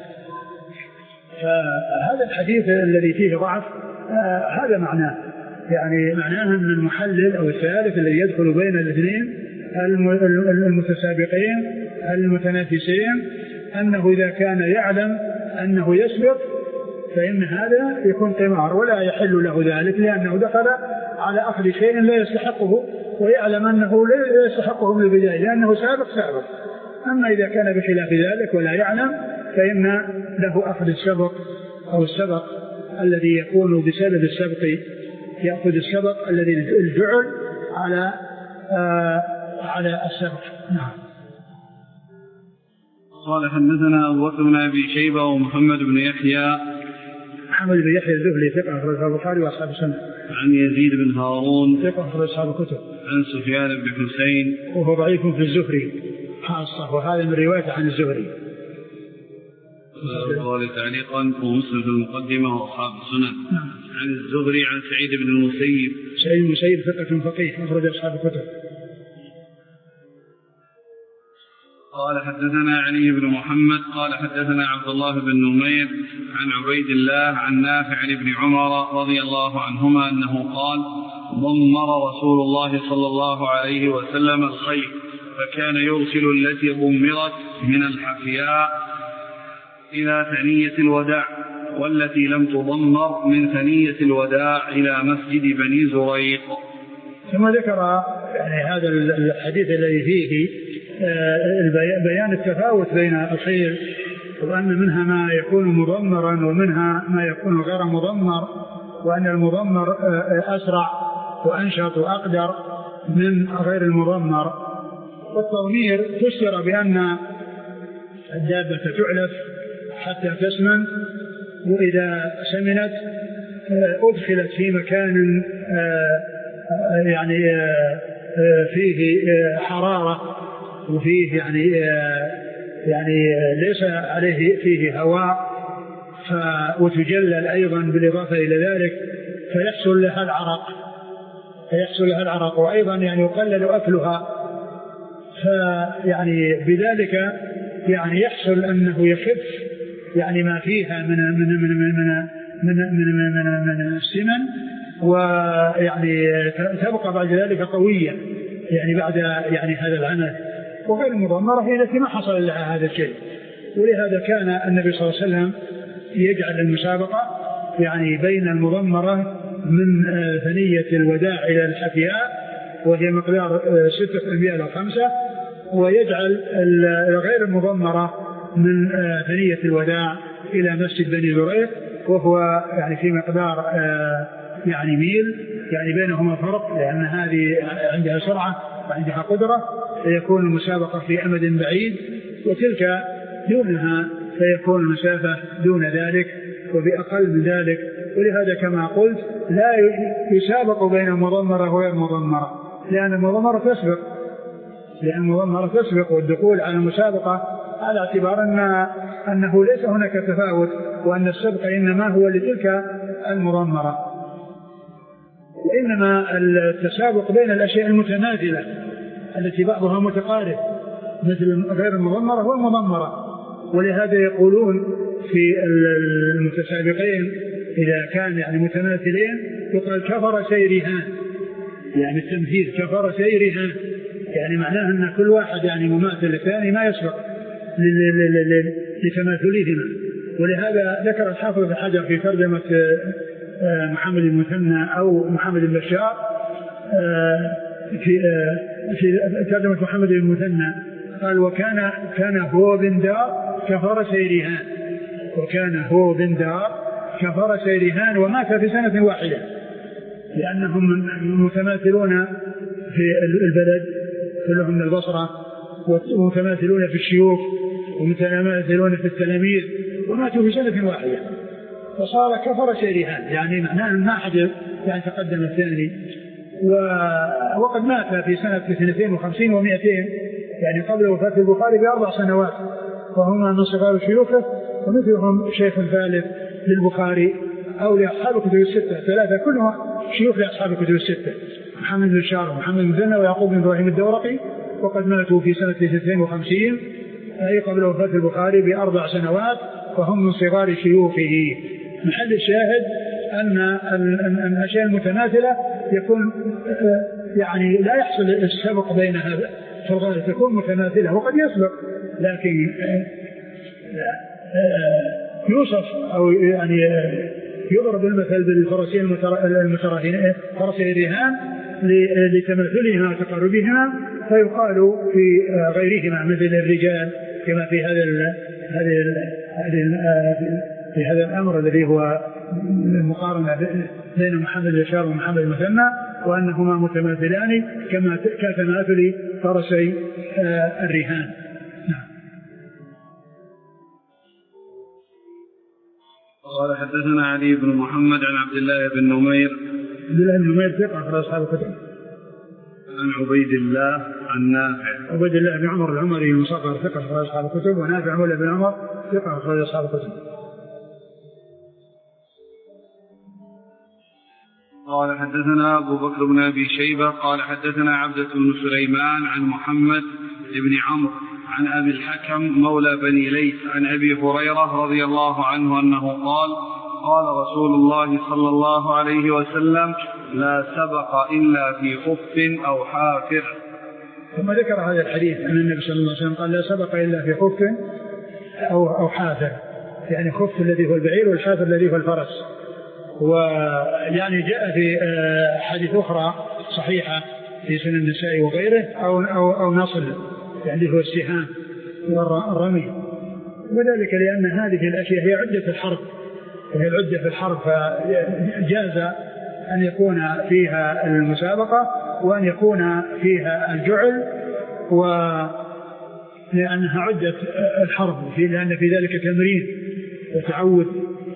[SPEAKER 2] فهذا الحديث الذي فيه ضعف هذا معناه، يعني معناه أن المحلل أو الثالث الذي يدخل بين الاثنين المتسابقين المتنافسين أنه إذا كان يعلم أنه يسبق فإن هذا يكون قمار ولا يحل له ذلك، لأنه دخل على أخذ شيء لا يستحقه ويعلم أنه لا يستحقه من البداية لأنه سابق. أما إذا كان بخلاف ذلك ولا يعلم فإن له أخذ السبق أو السبق الذي يكون بسبب السبق، يأخذ السبق الذي الجعل على السبق. نعم.
[SPEAKER 1] قال حدثنا أبو بكر بن أبي شيبة ومحمد بن يحيى.
[SPEAKER 2] محمد بن يحيى الذهلي ثقة أخرج البخاري وأصحاب السنة.
[SPEAKER 1] عن يزيد بن هارون
[SPEAKER 2] ثقة أخرج أصحاب الكتب.
[SPEAKER 1] عن سفيان بن حسين
[SPEAKER 2] وهو ضعيف في الزهري خاصة، وهذا من رواية عن الزهري.
[SPEAKER 1] قال تعليقا ومسلم في المقدمة وأصحاب السنن. عن الزهري عن سعيد بن المسيب.
[SPEAKER 2] سعيد بن المسيب ثقة فقيه أخرج أصحاب الكتب.
[SPEAKER 1] قال حدثنا علي بن محمد قال حدثنا عبد الله بن نمير عن عبيد الله عن نافع عن ابن عمر رضي الله عنهما أنه قال ضمر رسول الله صلى الله عليه وسلم الخيل فكان يرسل التي ضمرت من الحفياء إلى ثنية الوداع والتي لم تضمر من ثنية الوداع إلى مسجد بني زريق.
[SPEAKER 2] ثم ذكر يعني هذا الحديث الذي فيه بيان التفاوت بين الخيل، وأن منها ما يكون مضمرا ومنها ما يكون غير مضمر، وأن المضمر أسرع وأنشط وأقدر من غير المضمر. والتضمير فسر بأن الدابة تعلف حتى تسمن، وإذا سمنت أدخلت في مكان يعني فيه حرارة وفيه يعني ليس عليه فيه هواء، وتجلل أيضا بالإضافة إلى ذلك فيحصل لها العرق وأيضا يعني يقلل أكلها. فيعني بذلك يعني يحصل أنه يخف يعني ما فيها من السمن، ويعني تبقى بعد ذلك قوية يعني بعد يعني هذا العمل. وغير المضمرة هي التي ما حصل لها هذا الشيء، ولهذا كان النبي صلى الله عليه وسلم يجعل المسابقة يعني بين المضمرة من ثنية الوداع إلى الحفياء وهي مقدار 6% إلى 5، ويجعل غير المضمرة من ثنية الوداع إلى مسجد بني زريق وهو يعني في مقدار يعني ميل، يعني بينهما فرق، لأن هذه عندها سرعة وعندها قدرة فيكون المسابقة في أمد بعيد، وتلك دونها فيكون المسافة دون ذلك وبأقل من ذلك. ولهذا كما قلت لا يسابق بين المضمرة وغير المضمرة، لأن المضمرة تسبق، والدخول على المسابقة على اعتبار أنه ليس هناك تفاوت، وأن السبق إنما هو لتلك المضمرة، وإنما التسابق بين الأشياء المتماثلة التي بعضها متقارب مثل غير المضمرة والمضمرة. ولهذا يقولون في المتسابقين إذا كان يعني متماثلين يقال كفر سيرهان، يعني التمثيل كفر سيرهان، يعني معناه أن كل واحد يعني مماثل للثاني ما يسبق لتماثلهما. ولهذا ذكر الحافظ ابن حجر في ترجمة محمد المثنى أو محمد البشار في ترجمة محمد المثنى قال كان هو بن دار كفر سيرهان، وكان هو بن دار كفر سيرهان ومات في سنة واحدة، لأنهم متماثلون في البلد كلهم من البصرة، ومتماثلون في الشيوخ، ومتماثلون في التلاميذ، وماتوا في سنة واحدة، فصار كفر سيرهان، يعني معناه ما أحد يعني تقدم الثاني. وقد مات في سنة 52 و200 يعني قبل وفاة البخاري ب4 سنوات، وهما من صغار شيوخه، ومثلهم شيخ ثالث للبخاري أو لأصحاب الكتب الستة، 3 كلهم شيوخ لأصحاب الكتب الستة، محمد بن بشار ومحمد بن مثنى ويعقوب بن إبراهيم الدورقي، وقد ماتوا في سنة 52 أي قبل وفاة البخاري ب4 سنوات، وهم من صغار شيوخه. محل الشاهد أن الأشياء المتماثلة يكون يعني لا يحصل السبق بينها في الغالب، تكون متماثلة وقد يسبق، لكن يوصف أو يعني يضرب المثل بالفرسين فرسي الرهان لتماثلهما وتقاربهما، فيقال في غيرهما مثل الرجال كما في هذا الأمر الذي هو المقارنة بين محمد البشار ومحمد المثنى، وأنهما متماثلان كتماثل فرسي الرهان.
[SPEAKER 1] قال حدثنا علي بن محمد عن عبد الله بن نمير.
[SPEAKER 2] عبد الله بن نمير ثقة أخرج أصحاب الكتب.
[SPEAKER 1] عن عبيد الله عن نافع.
[SPEAKER 2] عبيد الله بن عمر العمري المصغر ثقة أخرج أصحاب الكتب، ونافع مولى بن عمر ثقة أخرج أصحاب الكتب.
[SPEAKER 1] قال حدثنا أبو بكر بن أبي شيبة قال حدثنا عبدة بن سليمان عن محمد بن عمرو عن أبي الحكم مولى بني ليث عن أبي هريرة رضي الله عنه أنه قال قال رسول الله صلى الله عليه وسلم لا سبق إلا في خف أو حافر.
[SPEAKER 2] ثم ذكر هذا الحديث أن النبي صلى الله عليه وسلم قال لا سبق إلا في خف أو حافر، يعني خف الذي هو البعير والحافر الذي هو الفرس. ويعني جاء في حديث أخرى صحيحة في سنن النسائي وغيره أو نصل يعني هو السهام والرمي، وذلك لأن هذه الأشياء هي عدة الحرب، وهي العدة في الحرب، فجاز أن يكون فيها المسابقة وأن يكون فيها الجعل، ولأنها عدة الحرب لأن في ذلك تمرين وتعود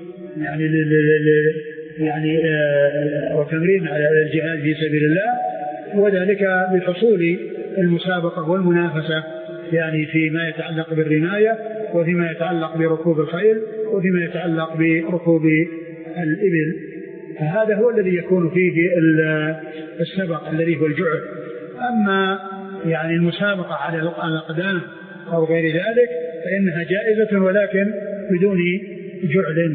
[SPEAKER 2] يعني وتمرين على الجهاد في سبيل الله، وذلك بحصول المسابقة والمنافسة يعني فيما يتعلق بالرماية، وفيما يتعلق بركوب الخيل، وفيما يتعلق بركوب الإبل. فهذا هو الذي يكون فيه السبق الذي هو الجعل. أما يعني المسابقة على الأقدام أو غير ذلك فإنها جائزة ولكن بدون جعل.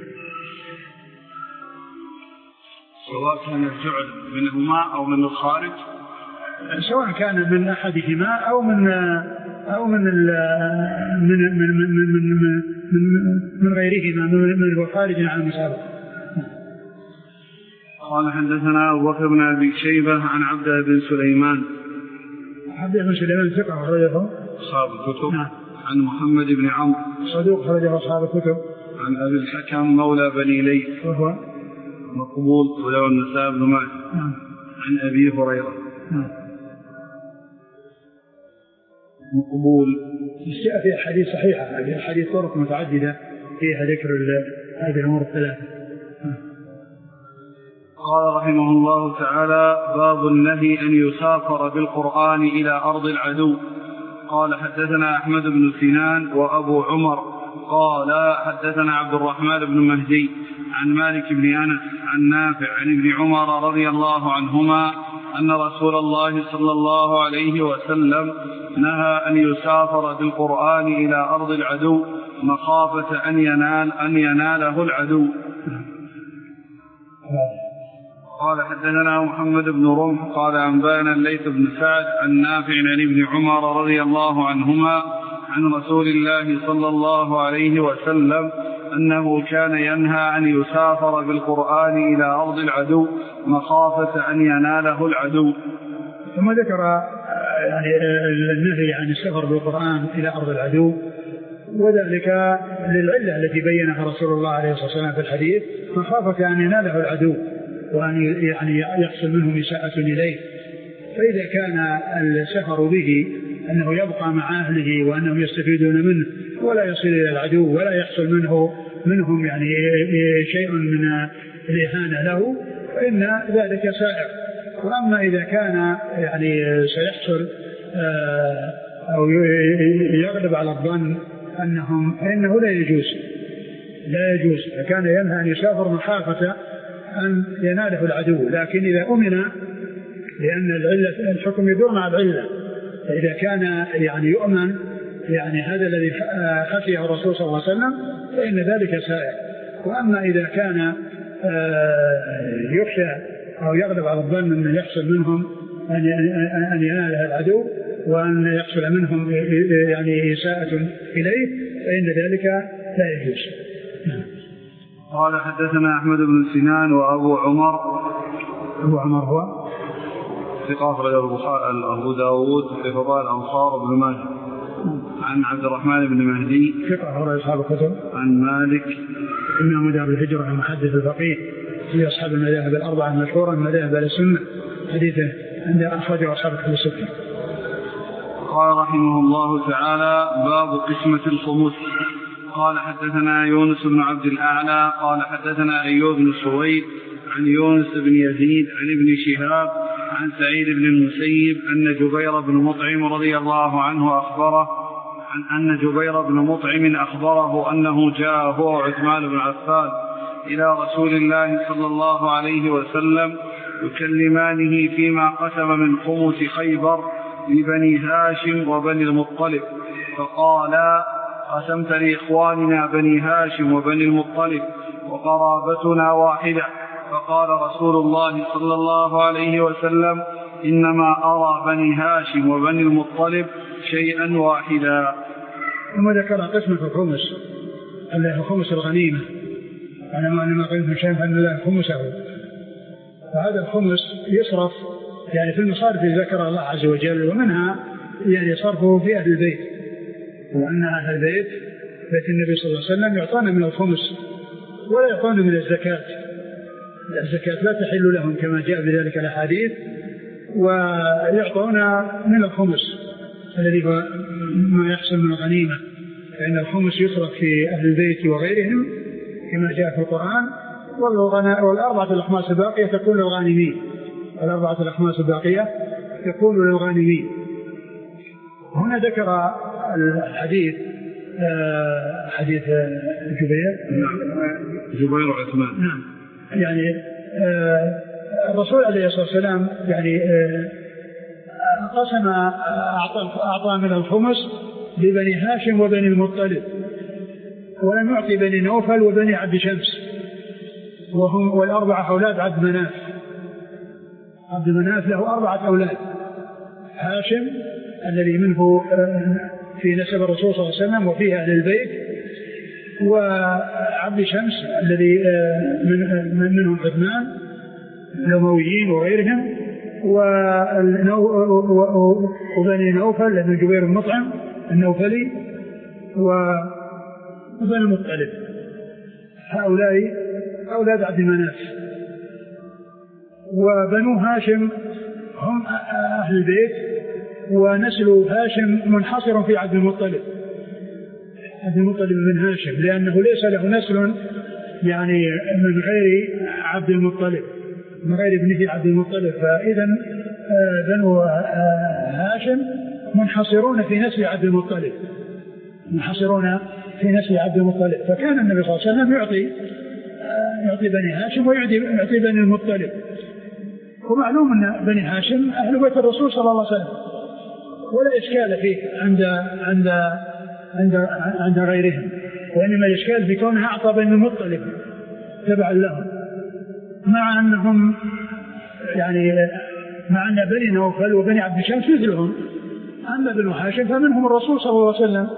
[SPEAKER 1] سواء كان الجعل منهما أو من الخارج،
[SPEAKER 2] سواء كان من أحدهما أو من غيرهما من الخارج عن المسابقة.
[SPEAKER 1] قال حدثنا أبو بكر بن أبي شيبة عن عبده بن سليمان.
[SPEAKER 2] عبده بن سليمان ثقة أخرجه
[SPEAKER 1] أصحاب الكتب. عن محمد بن عمرو
[SPEAKER 2] صدوق أخرجه أصحاب الكتب.
[SPEAKER 1] عن أبي الحكم مولى بني ليث
[SPEAKER 2] وهو
[SPEAKER 1] مقبول وله النسائي بن ماجه. عن أبي هريرة مقبول.
[SPEAKER 2] جاء في أحاديث صحيحة، أحاديث طرق متعددة فيها ذكر هذه الأمور الثلاثة.
[SPEAKER 1] قال رحمه الله تعالى: باب النهي أن يسافر بالقرآن إلى أرض العدو. قال حدثنا أحمد بن سنان وأبو عمر قال حدثنا عبد الرحمن بن مهدي عن مالك بن أنس عن نافع عن ابن عمر رضي الله عنهما أن رسول الله صلى الله عليه وسلم نهى أن يسافر بالقرآن إلى أرض العدو مخافة أن يناله العدو. قال حدثنا محمد بن رمح قال أنبانا الليث بن سعد عن نافع عن ابن عمر رضي الله عنهما عن رسول الله صلى الله عليه وسلم أنه كان ينهى أن يسافر بالقرآن إلى أرض العدو مخافة أن يناله العدو.
[SPEAKER 2] ثم ذكر يعني النهي عن السفر بالقرآن إلى أرض العدو، وذلك للعلة التي بينها رسول الله عليه الصلاة والسلام في الحديث مخافة أن يناله العدو وأن يعني يحصل منه إساءة إليه. فإذا كان السفر به أنه يبقى مع أهله وأنهم يستفيدون منه ولا يصل إلى العدو ولا يحصل منهم يعني شيء من الإهانة له فإن ذلك سائر. وأما إذا كان يعني سيحصل أو يغلب على الظن فإنه لا يجوز فكان ينهى أن يسافر مخافة أن يناله العدو. لكن إذا أمن، لأن الحكم يدور مع العلة، فإذا كان يعني يؤمن يعني هذا الذي خشيه الرسول صلى الله عليه وسلم فإن ذلك سائر. وأما إذا كان يخشى أو يغلب على الظن أن يحصل منهم أن يناله العدو وأن يحصل منهم يعني إساءة إليه فإن ذلك لا يجوز.
[SPEAKER 1] قال حدثنا أحمد بن سنان وأبو عمر.
[SPEAKER 2] أبو عمر هو
[SPEAKER 1] ثقة أخرجه أبو داود في فضائل الأنصار بن ماجه. عن عبد الرحمن بن مهدي
[SPEAKER 2] ثقة أخرج أصحاب الكتب.
[SPEAKER 1] عن مالك
[SPEAKER 2] إمام دار الهجرة المحدث الفقيه في أصحاب المذاهب الأربعة المشهورة من مذاهب أهل السنة، حديثه عند أخرجه أصحاب الكتب الستة.
[SPEAKER 1] قال رحمه الله تعالى: باب قسمة الخمس. قال حدثنا يونس بن عبد الأعلى قال حدثنا أيوب بن سويد عن يونس بن يزيد عن ابن شهاب عن سعيد بن المسيب أن جبير بن مطعم رضي الله عنه أخبره أنه جاء هو وعثمان بن عفان إلى رسول الله صلى الله عليه وسلم يكلمانه فيما قسم من خمس خيبر لبني هاشم وبني المطلب، فقال: قسمت لإخواننا بني هاشم وبني المطلب وقرابتنا واحدة. فقال رسول الله صلى الله عليه وسلم: إنما أرى بني هاشم وبني المطلب شيئا واحدا.
[SPEAKER 2] ثم ذكر قسمة الخمس اللي هو خمس الغنيمة، أنا ما قلت شيئا فأن له خمسه، فهذا الخمس يصرف يعني في المصارف التي ذكر الله عز وجل، ومنها يعني صرفه في أهل البيت، وأن أهل البيت بيت النبي صلى الله عليه وسلم يعطون من الخمس ولا يعطون من الزكاة لا تحل لهم كما جاء بذلك الأحاديث، ويعطون من الخمس الذي هو ما يحصل من الغنيمة، فإن الخمس يصرف في أهل البيت وغيرهم كما جاء في القرآن، والأربعة الأخماس الباقية تكون للغانمين، الأربعة الأخماس الباقية تكون للغانمين. هنا ذكر الحديث حديث
[SPEAKER 1] جبير وعثمان.
[SPEAKER 2] نعم، يعني الرسول عليه الصلاة والسلام يعني قسم أعطى من الخمس لبني هاشم وبني المطلب، ولم يعطي بني نوفل وبني عبد شمس، وهم والأربعة أولاد عبد مناف. عبد مناف له 4 أولاد: هاشم الذي منه في نسب الرسول صلى الله عليه وسلم وفيه أهل البيت، وعبد شمس الذي منهم عثمان الأمويين وغيرهم، وبني نوفل لأن جبير بن مطعم النوفلي، وبني المطلب. هؤلاء أولاد عبد مناف. وبنو هاشم هم أهل البيت، ونسل هاشم منحصر في عبد المطلب بن هاشم، لأنه ليس له نسل يعني من غير عبد المطلب، من غير ابنه عبد المطلب. فإذا بنو هاشم منحصرون في نسل عبد المطلب، منحصرون في نسل عبد المطلب. فكان النبي صلى الله عليه وسلم يعطي بني هاشم ويعطي بني المطلب. ومعلوم أن بني هاشم أهل بيت الرسول صلى الله عليه وسلم، ولا إشكال فيه عند غيرهم، وإنما الإشكال في كونه أعطى بني المطلب تبعا لهم، مع أنهم يعني مع أن بني نوفل وبني عبد شمس مثلهم. أما بنو هاشم فمنهم الرسول صلى الله عليه وسلم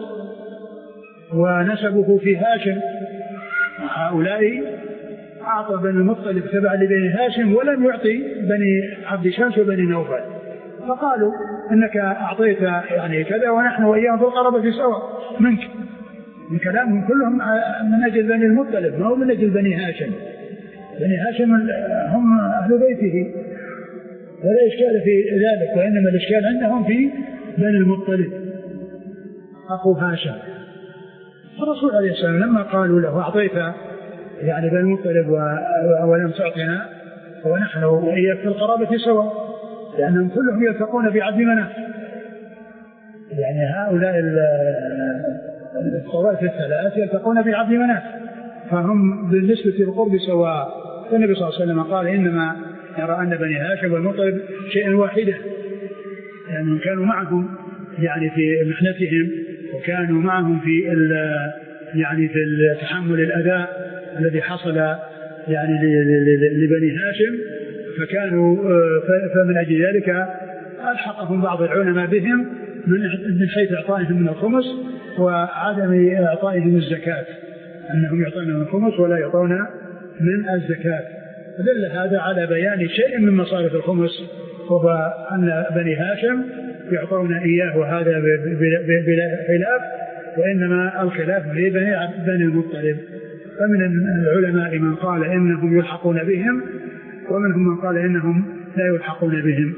[SPEAKER 2] ونسبه في هاشم. هؤلاء أعطى بني المطلب تبع لبني هاشم ولم يعطي بني عبد شمس وبني نوفل، فقالوا إنك أعطيت يعني كذا ونحن وإياهم في القرابة سواء منك. من كلامهم كلهم من أجل بني المطلب، ما هو من أجل بني هاشم. بني هاشم هم أهل بيته، ولا إشكال في ذلك، وإنما الإشكال عندهم في بني المطلب أخو هاشم. الرسول عليه السلام لما قالوا له أعطيت يعني بني المطلب ولم تعطنا ونحن وإياك في القرابة سواء، لأنهم كلهم يلتقون بعبد مناف. يعني هؤلاء الطوائف الثلاث يلتقون بعبد مناف، فهم بالنسبة للقرب سواء. فالنبي صلى الله عليه وسلم قال إنما يرى أن بني هاشم والمطلب شيئا واحدا، لأنهم يعني كانوا معهم يعني في محنتهم، وكانوا معهم في يعني في تحمل الأذى الذي حصل يعني لبني هاشم، فكانوا فمن أجل ذلك ألحقهم بعض العلماء بهم من حيث إعطائهم من الخمس وعدم إعطائهم الزكاة، أنهم يعطون من الخمس ولا يعطون من الزكاة. دل هذا على بيان شيء من مصارف الخمس، وهو أن بني هاشم يعطون إياه، وهذا بلا خلاف، وإنما الخلاف في بني المطلب. فمن العلماء من قال إنهم يلحقون بهم، ومنهم من قال إنهم لا يلحقون بهم.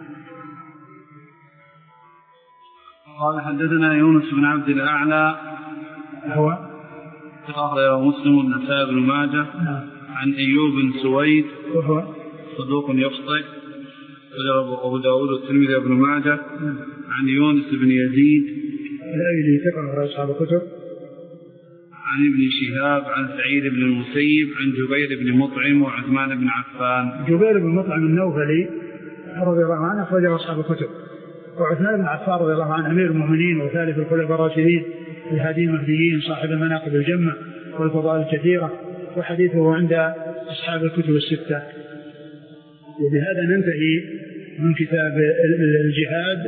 [SPEAKER 1] قال حدثنا يونس بن عبد الأعلى
[SPEAKER 2] هو
[SPEAKER 1] أخرجه مسلم والنسائي بن ماجه عن أيوب بن سويد
[SPEAKER 2] وهو
[SPEAKER 1] صدوق يخطئ، أبو داود والترمذي وابن ماجه عن يونس بن يزيد
[SPEAKER 2] الأيلي ثقة أصحاب الكتب
[SPEAKER 1] عن ابن شهاب عن سعيد بن المسيب عن جبير بن مطعم وعثمان بن عفان.
[SPEAKER 2] جبير بن مطعم النوفلي رضي الله عنه أخرجه أصحاب الكتب، وعثمان بن عفان رضي الله عنه أمير المؤمنين وثالث الخلفاء الراشدين الهادين المهديين صاحب المناقب الجمة والفضائل الكثيرة، وحديثه عند أصحاب الكتب الستة. وبهذا ننتهي من كتاب الجهاد،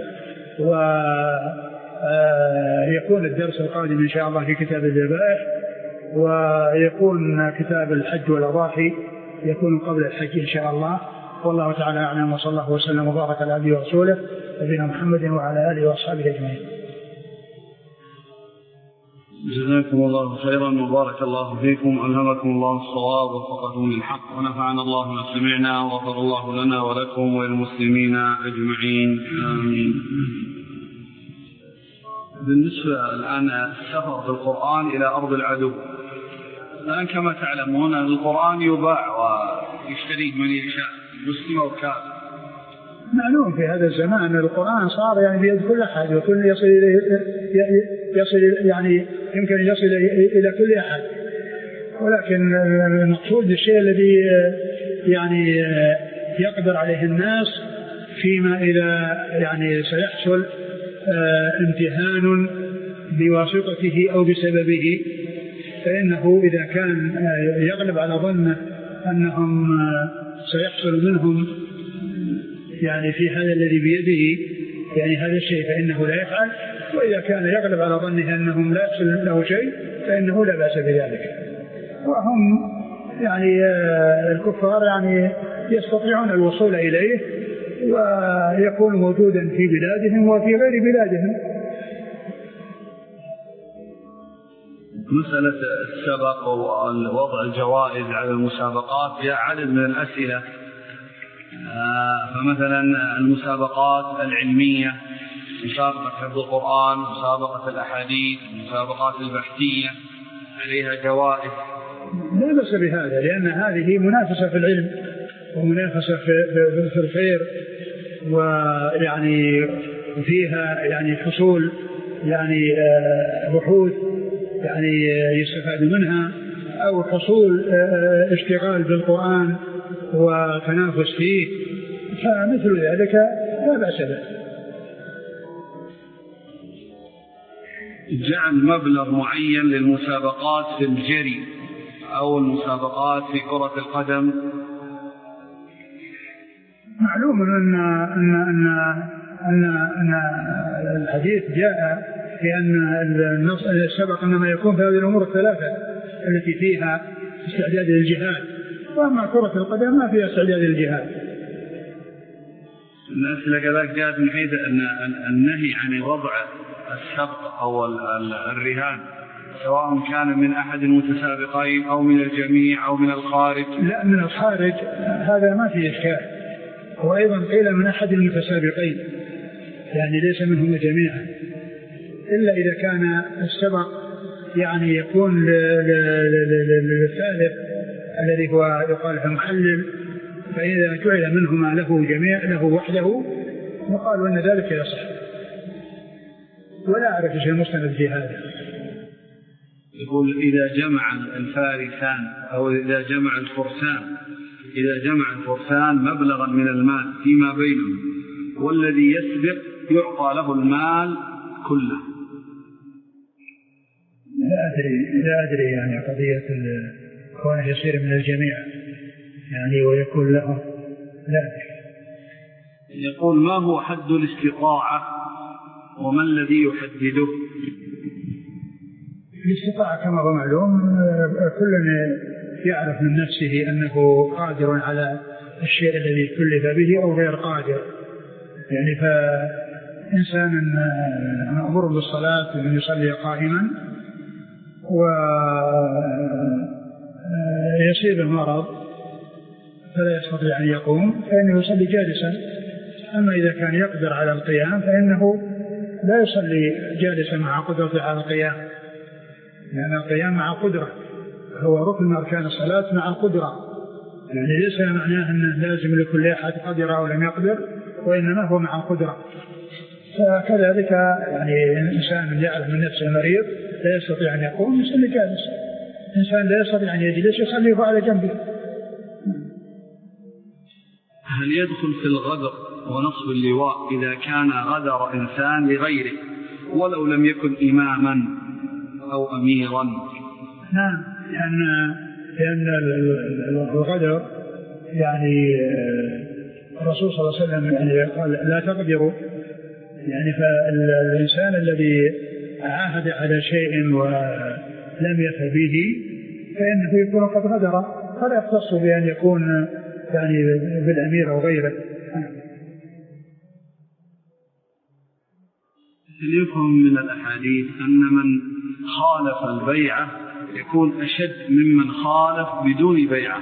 [SPEAKER 2] ويكون الدرس القادم إن شاء الله في كتاب الذبائح، ويكون كتاب الحج والأضاحي يكون قبل الحج إن شاء الله. والله تعالى أعلم، وصلى الله وسلم وبارك على عبده ورسوله نبينا محمد وعلى آله وأصحابه أجمعين.
[SPEAKER 1] جزاكم الله خيرا وبارك الله فيكم، ألهمكم الله الصواب ووفقكم للحق، ونفعنا الله ما سمعنا، وغفر الله لنا ولكم وللمسلمين أجمعين، آمين. بالنسبة الآن السفر بالقرآن إلى أرض العدو، الآن كما تعلمون القرآن يباع ويشتريه من يشاء مسلم أو كافر.
[SPEAKER 2] معلوم في هذا الزمان القرآن صار يعني بيد كل أحد، وكل يصل يعني يمكن أن يصل إلى كل أحد، ولكن المقصود الشيء الذي يعني يقدر عليه الناس فيما إذا يعني سيحصل امتهان بواسطته أو بسببه، فإنه إذا كان يغلب على ظنه أنهم سيحصل منهم يعني في هذا الذي بيده يعني هذا الشيء فإنه لا يفعل، وإذا كان يغلب على ظنه أنهم لا يحصل له شيء فإنه لا بأس بذلك. وهم يعني الكفار يعني يستطيعون الوصول إليه ويكون موجودا في بلادهم وفي غير بلادهم.
[SPEAKER 1] مسألة السبق ووضع الجوائز على المسابقات جاء عدد من الأسئلة، فمثلا المسابقات العلمية، مسابقة حفظ القرآن، مسابقة الأحاديث، المسابقات البحثية عليها جوائز.
[SPEAKER 2] لا بأس بهذا، لأن هذه منافسة في العلم ومنافسة في الخير، ويعني وفيها يعني حصول يعني بحوث يعني يستفاد منها، أو حصول اشتغال بالقرآن وتنافس فيه، فمثل ذلك لا بأس به.
[SPEAKER 1] جعل مبلغ معين للمسابقات في الجري أو المسابقات في كرة القدم.
[SPEAKER 2] معلوم أن الحديث جاء في أن السبق إنما يكون في هذه الأمور الثلاثة التي فيها استعداد للجهاد، وأما كرة القدم ما فيها استعداد للجهاد.
[SPEAKER 1] الأسئلة كذلك جاءت من حيث أن النهي عن وضع السبق أو الرهان سواء كان من أحد المتسابقين أو من الجميع أو من الخارج.
[SPEAKER 2] لا، من الخارج هذا ما فيه إشكال، وأيضا قيل من أحد المتسابقين يعني ليس منهم جميعا، إلا إذا كان السبق يعني يكون للثالث الذي هو يقال المحلل، فإذا جعل منهما له جميع له وحده وقالوا أن ذلك يصح، ولا أعرف شيء مستند في هذا.
[SPEAKER 1] يقول إذا جمع الفارسان أو إذا جمع الفرسان مبلغا من المال فيما بينهم، والذي يسبق يعطى له المال كله.
[SPEAKER 2] لا أدري يعني قضية كونه يصير من الجميع يعني ويكون له، لا أدري.
[SPEAKER 1] يقول ما هو حد الاستطاعة وما الذي يحدده؟
[SPEAKER 2] الاستطاعة كما هو معلوم كل يعرف من نفسه أنه قادر على الشيء الذي كلف به أو غير قادر، يعني فإنسان مأمور بالصلاة من يصلي قائما ويصيبه مرض فلا يستطيع أن يقوم فإنه يصلي جالسا. أما إذا كان يقدر على القيام فإنه لا يصلي جالسا مع قدرته على القيام، لأن القيام مع قدرة هو ركن من أركان الصلاة مع القدرة، يعني ليس معناه أنه لازم لكل أحد قدر أو لم يقدر، وإنما هو مع القدرة. فكذلك يعني إنسان يعرف من نفسه مريض لا يستطيع أن يقوم يصلي جالس، إنسان لا يستطيع أن يجلس يصلي على جنبه.
[SPEAKER 1] هل يدخل في الغدر ونصب اللواء إذا كان غدر إنسان لغيره ولو لم يكن إماما أو أميرا؟
[SPEAKER 2] نعم، لأن الغدر يعني الرسول صلى الله عليه وسلم يعني قال لا تغدروا، يعني فالإنسان الذي عاهد على شيء ولم يفع به فإنه يكون قد غدر، فلا يختص بأن يكون يعني بالأمير أو غيره.
[SPEAKER 1] يفهم من الأحاديث أن من خالف البيعة يكون أشد ممن خالف بدون بيعة.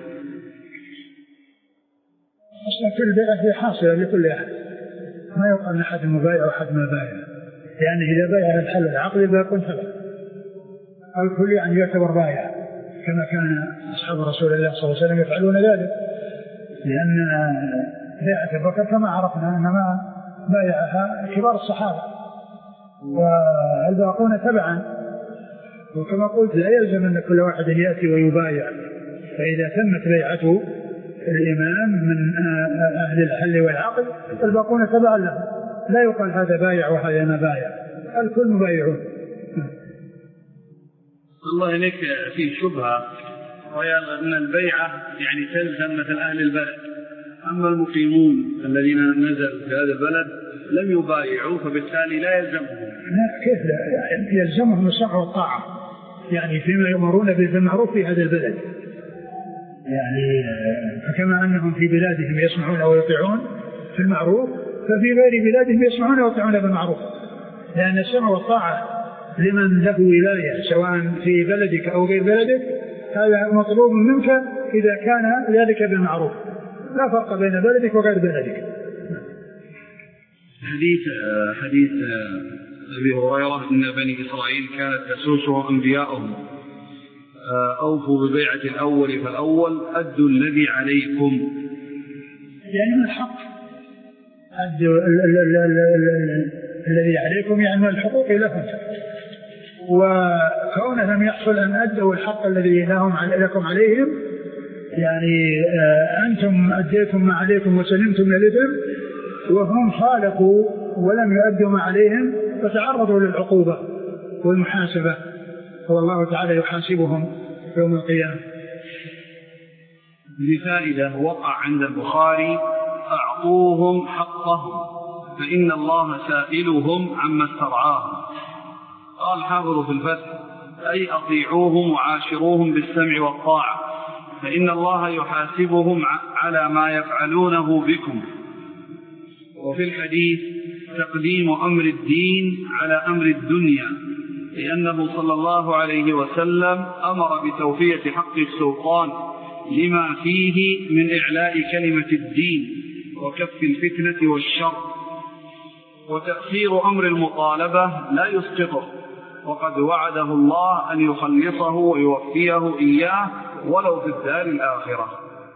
[SPEAKER 2] أصلا كل بيعة هي حاصلة لكل أحد، ما يقال أحد مبايع وأحد ما بايع، لأن إذا بايع الحل العقل يكون سبب، الكل يعني يعتبر بايع كما كان أصحاب رسول الله صلى الله عليه وسلم يفعلون ذلك، لأن بيعة بكر كما عرفنا أنما بايعها كبار الصحابة والباقون تبعا، وكما قلت لا يلزم أن كل واحد يأتي ويبايع، فإذا تمت بيعته الإمام من أهل الحل والعقل الباقون تبعا له، لا يقال هذا بايع وهذا ما بايع، الكل مبايعون.
[SPEAKER 1] الله إليك في شبهة، وهي أن البيعة يعني تلزم مثل أهل البلد، أما المقيمون الذين نزلوا في هذا البلد لم يبايعوا فبالتالي لا يلزمهم.
[SPEAKER 2] لا، كيف لا يلزمهم السمع والطاعة، يعني فيما يؤمرون بالمعروف في هذا البلد، يعني فكما أنهم في بلادهم يسمعون ويطيعون في المعروف ففي غير بلادهم يسمعون ويطيعون بالمعروف، لأن السمع والطاعة لمن له ولاية سواء في بلدك أو غير بلدك هذا مطلوب منك إذا كان ذلك بالمعروف، لا فرق بين بلدك وغير بلدك.
[SPEAKER 1] حديث أبي هريرة إن بني إسرائيل كانت تسوسهم أنبياءهم أوفوا ببيعة الأول فالأول أدوا الذي عليكم،
[SPEAKER 2] يعني من الحق أدوا الذي عليكم يعني من الحقوق لهم، وكونه لم يحصل أن أدوا الحق الذي لكم عليهم يعني أنتم أديتم ما عليكم وسلمتم للإثم، وهم خالقوا ولم يؤدوا ما عليهم فتعرضوا للعقوبة والمحاسبة، والله تعالى يحاسبهم يوم القيامة.
[SPEAKER 1] لفائدة وقع عند البخاري: أعطوهم حقهم فإن الله سائلهم عما استرعاهم. قال حافظ في الفتح: أي أطيعوهم وعاشروهم بالسمع والطاعة فإن الله يحاسبهم على ما يفعلونه بكم. وفي الحديث تقديم أمر الدين على أمر الدنيا، لأنه صلى الله عليه وسلم أمر بتوفية حق السلطان لما فيه من إعلاء كلمة الدين وكف الفتنة والشر، وتأخير أمر المطالبة لا يسقطه، وقد وعده الله أن يخلصه ويوفيه إياه ولو في الدار الآخرة.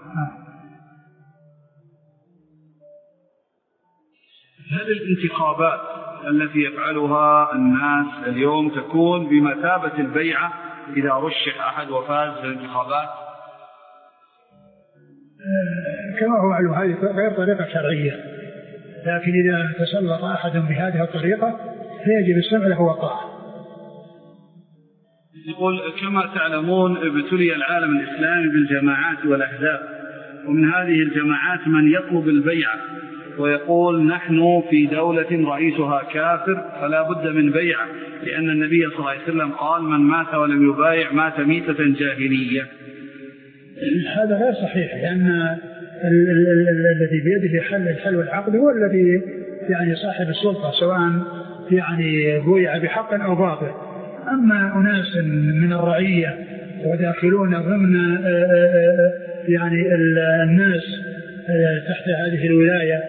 [SPEAKER 1] هل الانتخابات التي يفعلها الناس اليوم تكون بمثابة البيعة إذا رشح أحد وفاز في الانتخابات؟
[SPEAKER 2] كما هو معلوم هذه غير طريقة شرعية، لكن إذا تسلط أحد بهذه الطريقة فيجب السمع له والطاعة.
[SPEAKER 1] يقول: كما تعلمون ابتلي العالم الإسلامي بالجماعات والأحزاب، ومن هذه الجماعات من يطلب البيعة ويقول: نحن في دولة رئيسها كافر فلا بد من بيعة، لأن النبي صلى الله عليه وسلم قال: من مات ولم يبايع مات ميتة جاهلية.
[SPEAKER 2] هذا غير صحيح، لأن الذي بيده الحل والعقد هو الذي يعني صاحب السلطة، سواء يعني بويع بحق أو باطل. أما أناس من الرعية وداخلون ضمن يعني الناس تحت هذه الولاية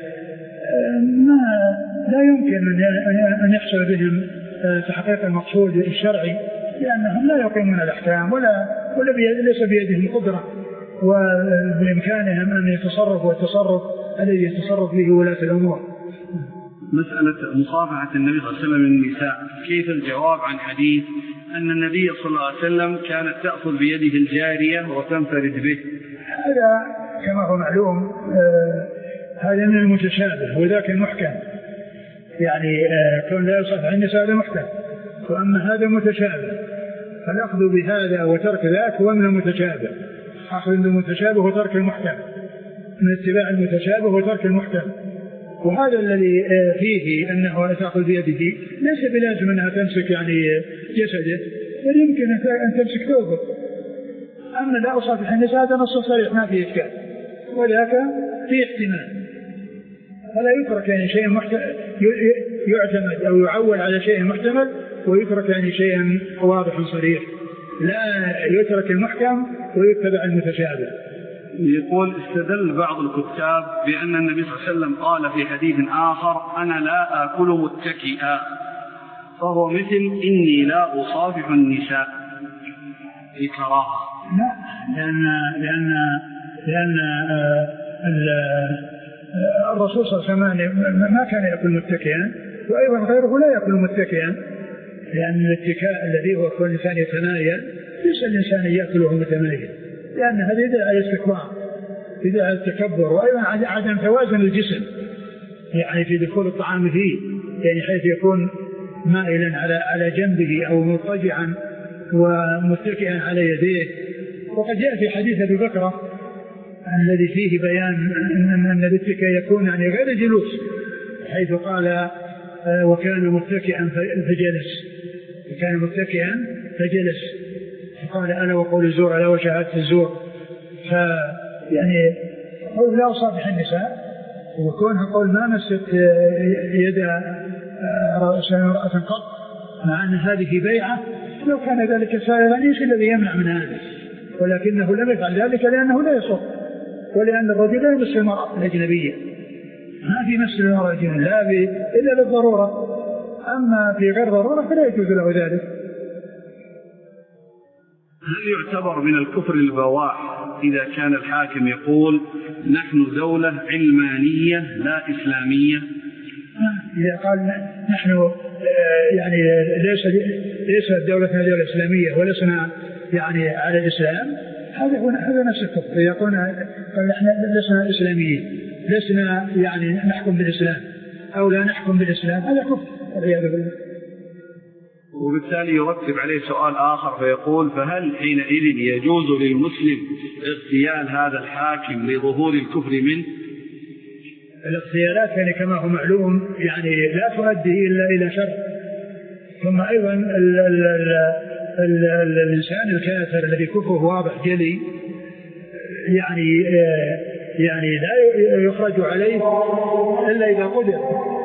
[SPEAKER 2] ما لا يمكن أن يحصل بهم تحقيق المقصود الشرعي، لأنهم لا يقيمون الأحكام ولا ليس بيدهم القدرة وبإمكانهم أن يتصرفوا التصرف الذي يتصرف به ولاة الأمور.
[SPEAKER 1] مسألة مصافحة النبي صلى الله عليه وسلم النساء، كيف الجواب عن حديث أن النبي صلى الله عليه وسلم كانت تأخذ بيده الجارية وتنفرد به؟
[SPEAKER 2] هذا كما هو معلوم هذا من المتشابه وذاك المحكم، يعني كون لا يصافح النساء هذا محكم، وأما هذا متشابه، فالأخذ بهذا وترك ذاك هو من المتشابه، أخذ بالمتشابه وترك المحكم، من اتباع المتشابه وترك المحكم. وهذا الذي فيه أنه تأخذ بيده ليس بلازم أنها تمسك يعني جسده، بل يمكن أن تمسك ثوبه. أما لا أصافح النساء هذا نص صريح ما فيه إشكال، وذاك فيه احتمال، فلا يترك يعني شيء يعتمد أو يعول على شيء محتمل ويترك يعني شيء واضح صريح، لا يترك المحكم ويتبع المتشابه.
[SPEAKER 1] يقول: استدل بعض الكتاب بأن النبي صلى الله عليه وسلم قال في حديث آخر: أنا لا آكل متكئا، فهو مثل إني لا أصافح النساء بكراهة.
[SPEAKER 2] لا، لأن الرسول صلى الله عليه وسلم ما كان يأكل متكئا، وأيضا غيره لا يأكل متكئا، لأن الاتكاء الذي هو كل إنسان يتمايل ليس الإنسان يأكل وهو متمايل، لأن هذا يدل على الاستكبار، يدل على التكبر، وأيضا عدم توازن الجسم يعني في دخول الطعام فيه، يعني حيث يكون مائلا على جنبه أو مضطجعا ومتكئا على يديه. وقد جاء في حديث أبي بكر الذي فيه بيان أن الاتكاء يكون يعني غير جلوس، حيث قال: وكان متكئا فجلس، قال: أنا وقول الزور ألا وشهادة الزور. فيعني قول لا أصافح النساء وكونها قول ما مست يد امرأة قط، مع أن هذه بيعة، لو كان ذلك سائغا ايش الذي يمنع من هذا؟ ولكنه لم يفعل ذلك لأنه لا يصف، ولأن الرجل لا يمس المرأة الأجنبية، ما في مس المرأة الأجنبية إلا للضرورة، أما في غير ضرورة فلا يجوز له ذلك.
[SPEAKER 1] هل يعتبر من الكفر البواح إذا كان الحاكم يقول نحن دولة علمانية لا إسلامية؟
[SPEAKER 2] إذا قال نحن يعني ليس دولتنا دولة إسلامية ولسنا يعني على الإسلام، هذا نفس الكفر. يقول نحن لسنا إسلاميين، لسنا يعني نحكم بالإسلام أو لا نحكم بالإسلام، هذا كفر والعياذ بالله.
[SPEAKER 1] وبالتالي يرتب عليه سؤال آخر فيقول فهل حينئذ يجوز للمسلم اغتيال هذا الحاكم لظهور الكفر منه؟
[SPEAKER 2] الاغتيالات يعني كما هو معلوم يعني لا تؤدي إلا إلى شر. ثم أيضا الإنسان الكافر الذي كفره واضح جلي يعني لا يخرج عليه إلا إذا قدر